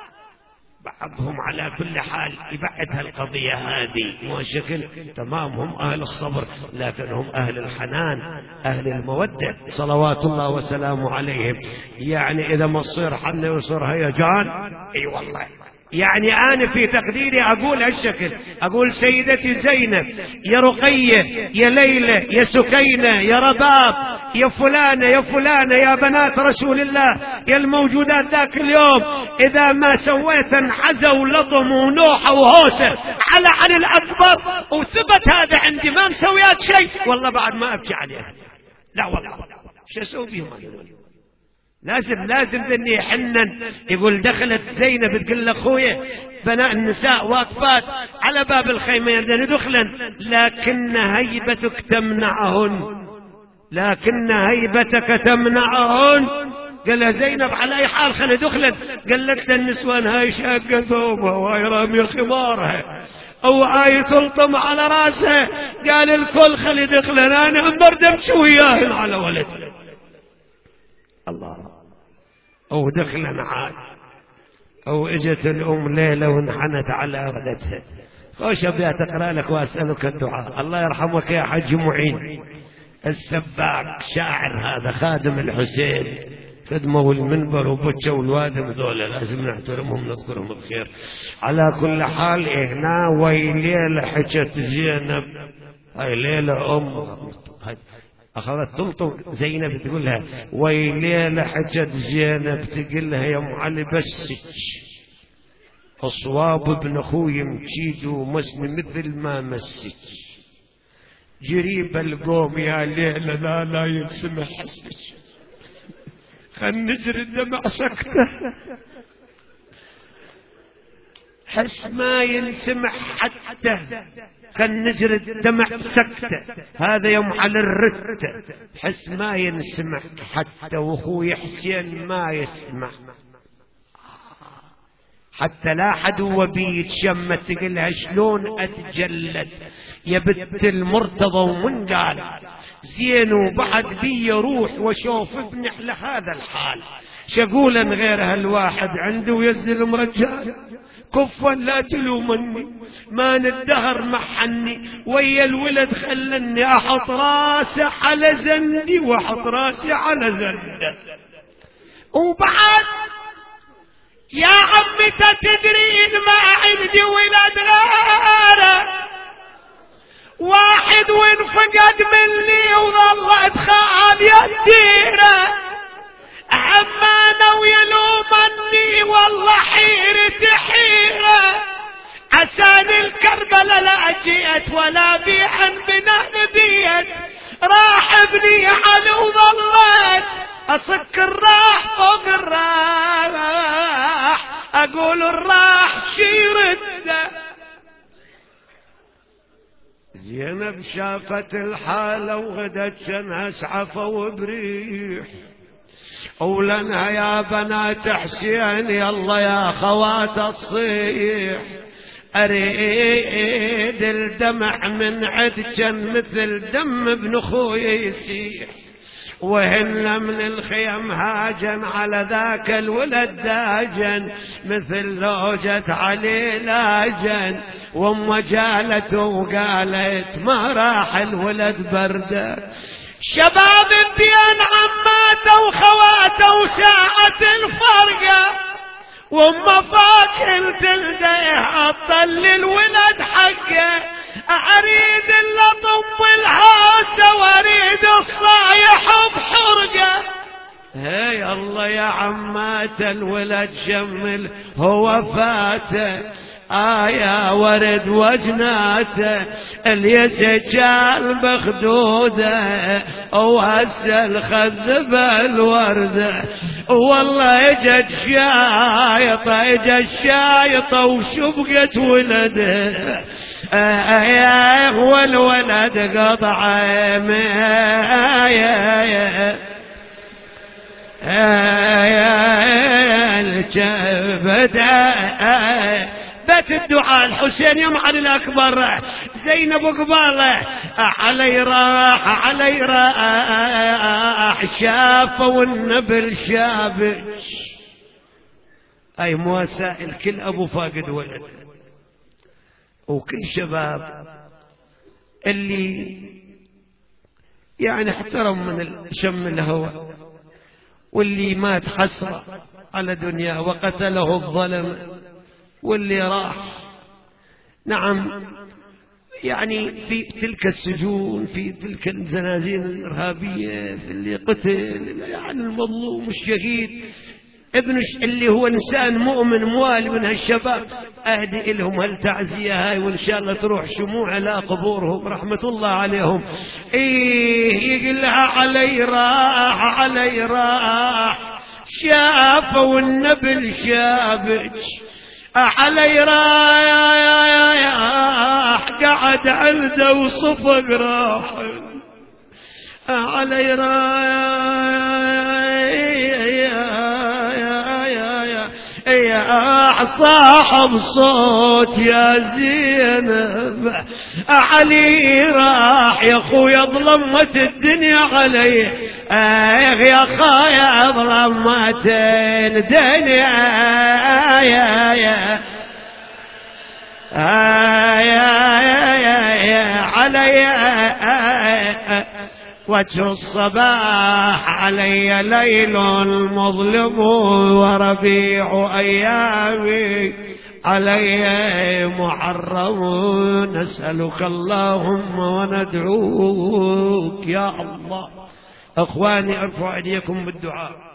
بعضهم على كل حال يبعد هالقضية هذه مو شكل تمام، هم أهل الصبر لكن هم أهل الحنان أهل المودة صلوات الله وسلامه عليهم. يعني إذا ما تصير حنة ويصير هيجان، أي والله يعني أنا في تقديري أقول هالشكل، أقول سيدتي زينب يا رقية يا ليلى يا سكينة يا رباب يا فلانة يا فلانة يا بنات رسول الله يا الموجودات ذاك اليوم، إذا ما سويت انحزوا ولطم ونوحة وهوسة على علي الأكبر وثبت هذا عندي ما مسويات شيء، والله بعد ما أبكي عليها. لا والله شو أسوي بهم؟ لازم لازم ذني حنن. يقول دخلت زينب تقول لأخويا بناء النساء واقفات على باب الخيمة يردن دخلا، لكن هيبتك تمنعهن، لكن هيبتك تمنعهن. قال زينب على أي حال خلي دخلا. قالت النسوان هاي شاقة ثوبها وهاي رامية خمارها أو هاي تلطم على راسها. قال الكل خلي دخلا، أنا أمردم شوياهن على ولد. الله. أو دخلا عاد، أو إجت الأم ليلة وانحنت على ولدها. خوش أبي أتقرأ لك وأسألك الدعاء. الله يرحمك يا حج معين السباك، شاعر هذا خادم الحسين، خدموا المنبر وبتشوا والوادم ذولا لازم نحترمهم نذكرهم بخير. على كل حال هنا ويليلة حجت زينب، هاي ليلة أم أخذت تلطم زينب تقول لها ويليلة حجت زينب تقول لها يا ام علي بسك أصواب ابن أخوي مشيد ومسني مثل ما مسك، جريب القوم يا ليلة لا لا ينسمح حسك، خل نجري الدمع سكته حس ما ينسمح حتى، خل نجري الدمع سكته. هذا يوم على الرتة حس ما ينسمع حتى، واخوي حسين ما يسمع حتى لا حد وبي يتشمت. تقلها شلون اتجلد يا بنت المرتضى ومن قال زين وبعد بي روح وشوف ابني على هذا الحال، شقولا غير هالواحد عنده ويزل مرجال كفا لا تلومني ما ندهر محني ويا الولد خلني احط راسي على زندي واحط راسي على زنده. وبعد يا عمي تدرين ما عندي ولد غيره واحد وانفقد مني وظل اتخال يديره، عمانا ويلومني والله حيرتي حيرة، عسان الكربلة لا جيت ولا بيعا بنا بيت، راح ابني علي وظلت اصك الراح فوق الراح اقول الراح شيرده. زينب شافت الحالة وغدت شنها عفوا وبريح، أولنها يا بنات حسين يلا يا خوات الصيح، أريد الدمع من عدجن مثل دم ابن خوي يسيح، وهن من الخيم هاجن على ذاك الولد داجن مثل زوجة علي لاجن. وام جالت وقالت ما راح الولد برده، شباب بين عماته وخواته وساعة الفرقة، وما فاكر تلديه عطل الولد حقه. أريد إلا طم الهاسة وأريد الصايح بحرقه. هي الله يا عمات الولد شمل هو فاته، آيا ورد وجناته اليسجال بخدوده، وهسه الخذ بالورده. والله اجت شايطه اجت شايطه وشبقت ولده، آيا والولد قطع مايا الجبد. بيت الدعاء الحسين يوم علي الأكبر، زينب قباله علي راح علي راح، شافه والنبل شابك. أي مواساة الكل أبو فاقد ولد، وكل شباب اللي يعني احترم من شم الهوى، واللي مات حسرة على دنياه وقتله الظلم، واللي راح نعم يعني في تلك السجون، في تلك الزنازين الإرهابية، في اللي قتل يعني المظلوم الشهيد ابن اللي هو إنسان مؤمن موالي من هالشباب. أهدي لهم هالتعزية هاي، وإن شاء الله تروح شموع على قبورهم رحمة الله عليهم. إيه يقول لها علي راح علي راح، شافه والنبل شابك. علي راح قعد عنده وصفق راح، علي راح يا صاحب صوت يا زينب. علي راح يا خويا ظلمت الدنيا علي، يا خايا ظلمت الدنيا يا يا علي وجه الصباح علي ليل مظلم، وربيع أيامي علي محرم. نسألك اللهم وندعوك يا الله. أخواني ارفعوا أيديكم بالدعاء.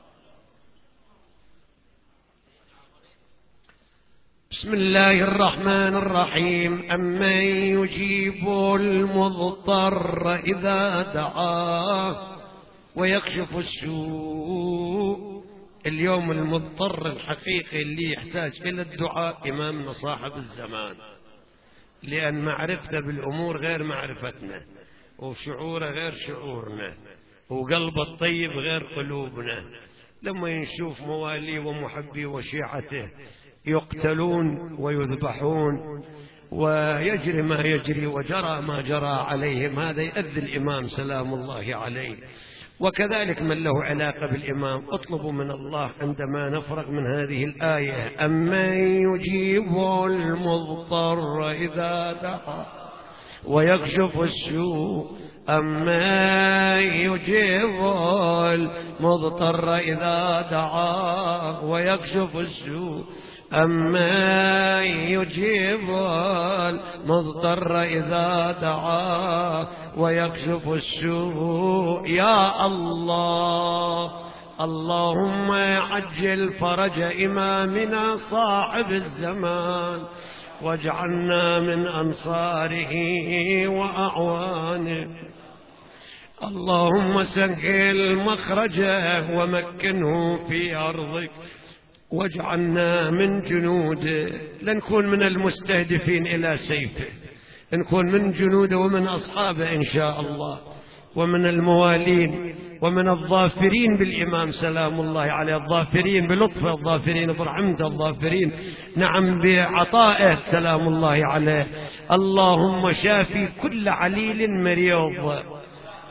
بسم الله الرحمن الرحيم. أمن يجيب المضطر إذا دعاه ويكشف السوء. اليوم المضطر الحقيقي اللي يحتاج إلى الدعاء إمامنا صاحب الزمان، لأن معرفته بالأمور غير معرفتنا، وشعوره غير شعورنا، وقلب الطيب غير قلوبنا. لما ينشوف مواليه ومحبيه وشيعته يقتلون ويذبحون ويجري ما يجري وجرى ما جرى عليهم، هذا يؤذي الإمام سلام الله عليه. وكذلك من له علاقة بالإمام اطلبوا من الله عندما نفرغ من هذه الآية: أمن يجيب المضطر إذا دعا ويكشف السوء. أمن يجيب المضطر إذا دعا ويكشف السوء. أما يجيب المضطر إذا دعاه ويكشف السوء. يا الله، اللهم عجل فرج إمامنا صاحب الزمان، واجعلنا من أنصاره وأعوانه. اللهم سهل مخرجه ومكنه في أرضك، واجعلنا من جنوده، لنكون من المستهدفين إلى سيفه، نكون من جنوده ومن أصحابه إن شاء الله، ومن الموالين ومن الظافرين بالإمام سلام الله عليه، الظافرين بلطفه، الظافرين برحمته، الظافرين نعم بعطائه سلام الله عليه. اللهم شافي كل عليل مريض،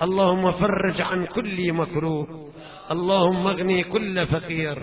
اللهم فرج عن كل مكروه، اللهم اغني كل فقير،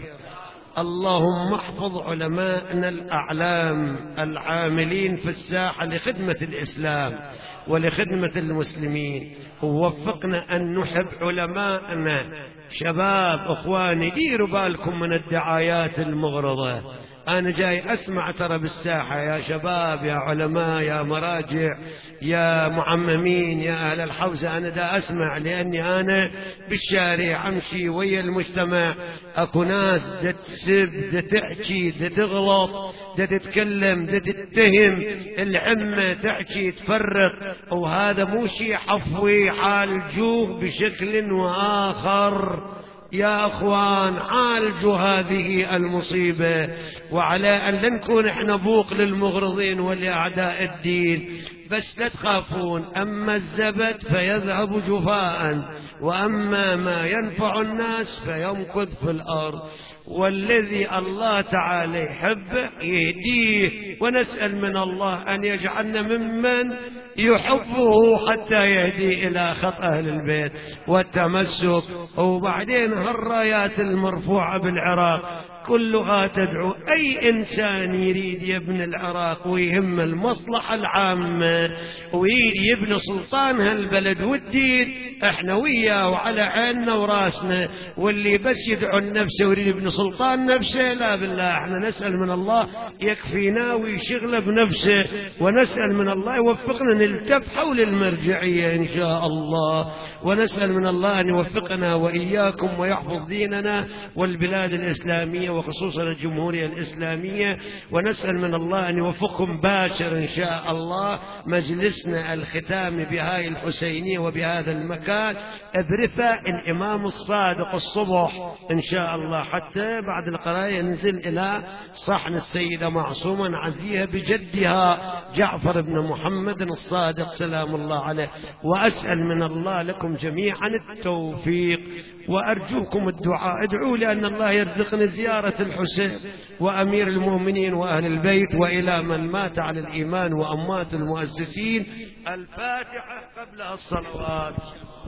اللهم احفظ علماءنا الأعلام العاملين في الساحة لخدمة الإسلام ولخدمة المسلمين، ووفقنا أن نحب علماءنا. شباب أخواني ديروا بالكم من الدعايات المغرضة، أنا جاي أسمع ترى بالساحة يا شباب يا علماء يا مراجع يا معممين يا أهل الحوزة، أنا دا أسمع لأني أنا بالشارع أمشي ويا المجتمع، أكو ناس دا تسب دا تحكي دا تغلط دا تتكلم دا تتهم العمة تحكي تفرق، وهذا مو شيء حفوي عالجوه بشكل وآخر. يا أخوان عالجوا هذه المصيبة، وعلى أن لا نكون احنا بوق للمغرضين ولأعداء الدين، بس لا تخافون، أما الزبد فيذهب جفاء وأما ما ينفع الناس فيمكث في الأرض، والذي الله تعالى يحبه يهديه، ونسأل من الله أن يجعلنا ممن يحبه حتى يهدي إلى خط أهل البيت والتمسك. وبعدين هالرايات المرفوعة بالعراق كلها تدعو أي إنسان يريد يبني العراق ويهم المصلحة العامة ويريد يبني سلطان هالبلد والدين، احنا وياه وعلى عيننا وراسنا، واللي بس يدعو النفس ويريد يبني سلطان نفسه لا بالله، احنا نسأل من الله يكفينا ويشغل بنفسه، ونسأل من الله يوفقنا نلتف حول المرجعية إن شاء الله، ونسأل من الله أن يوفقنا وإياكم ويحفظ ديننا والبلاد الإسلامية وخصوصا الجمهورية الإسلامية، ونسأل من الله أن يوفقكم باشر إن شاء الله مجلسنا الختام بهاي الحسينية وبهذا المكان برفاء الإمام الصادق الصبح إن شاء الله، حتى بعد القراءة ينزل إلى صحن السيدة معصومة عزيها بجدها جعفر بن محمد الصادق سلام الله عليه. وأسأل من الله لكم جميعا التوفيق، وأرجوكم الدعاء، ادعوا لأن الله يرزقنا زيارة الحسين وأمير المؤمنين وأهل البيت، وإلى من مات على الإيمان وأموات المؤسسين. الفاتحة قبل الصلوات.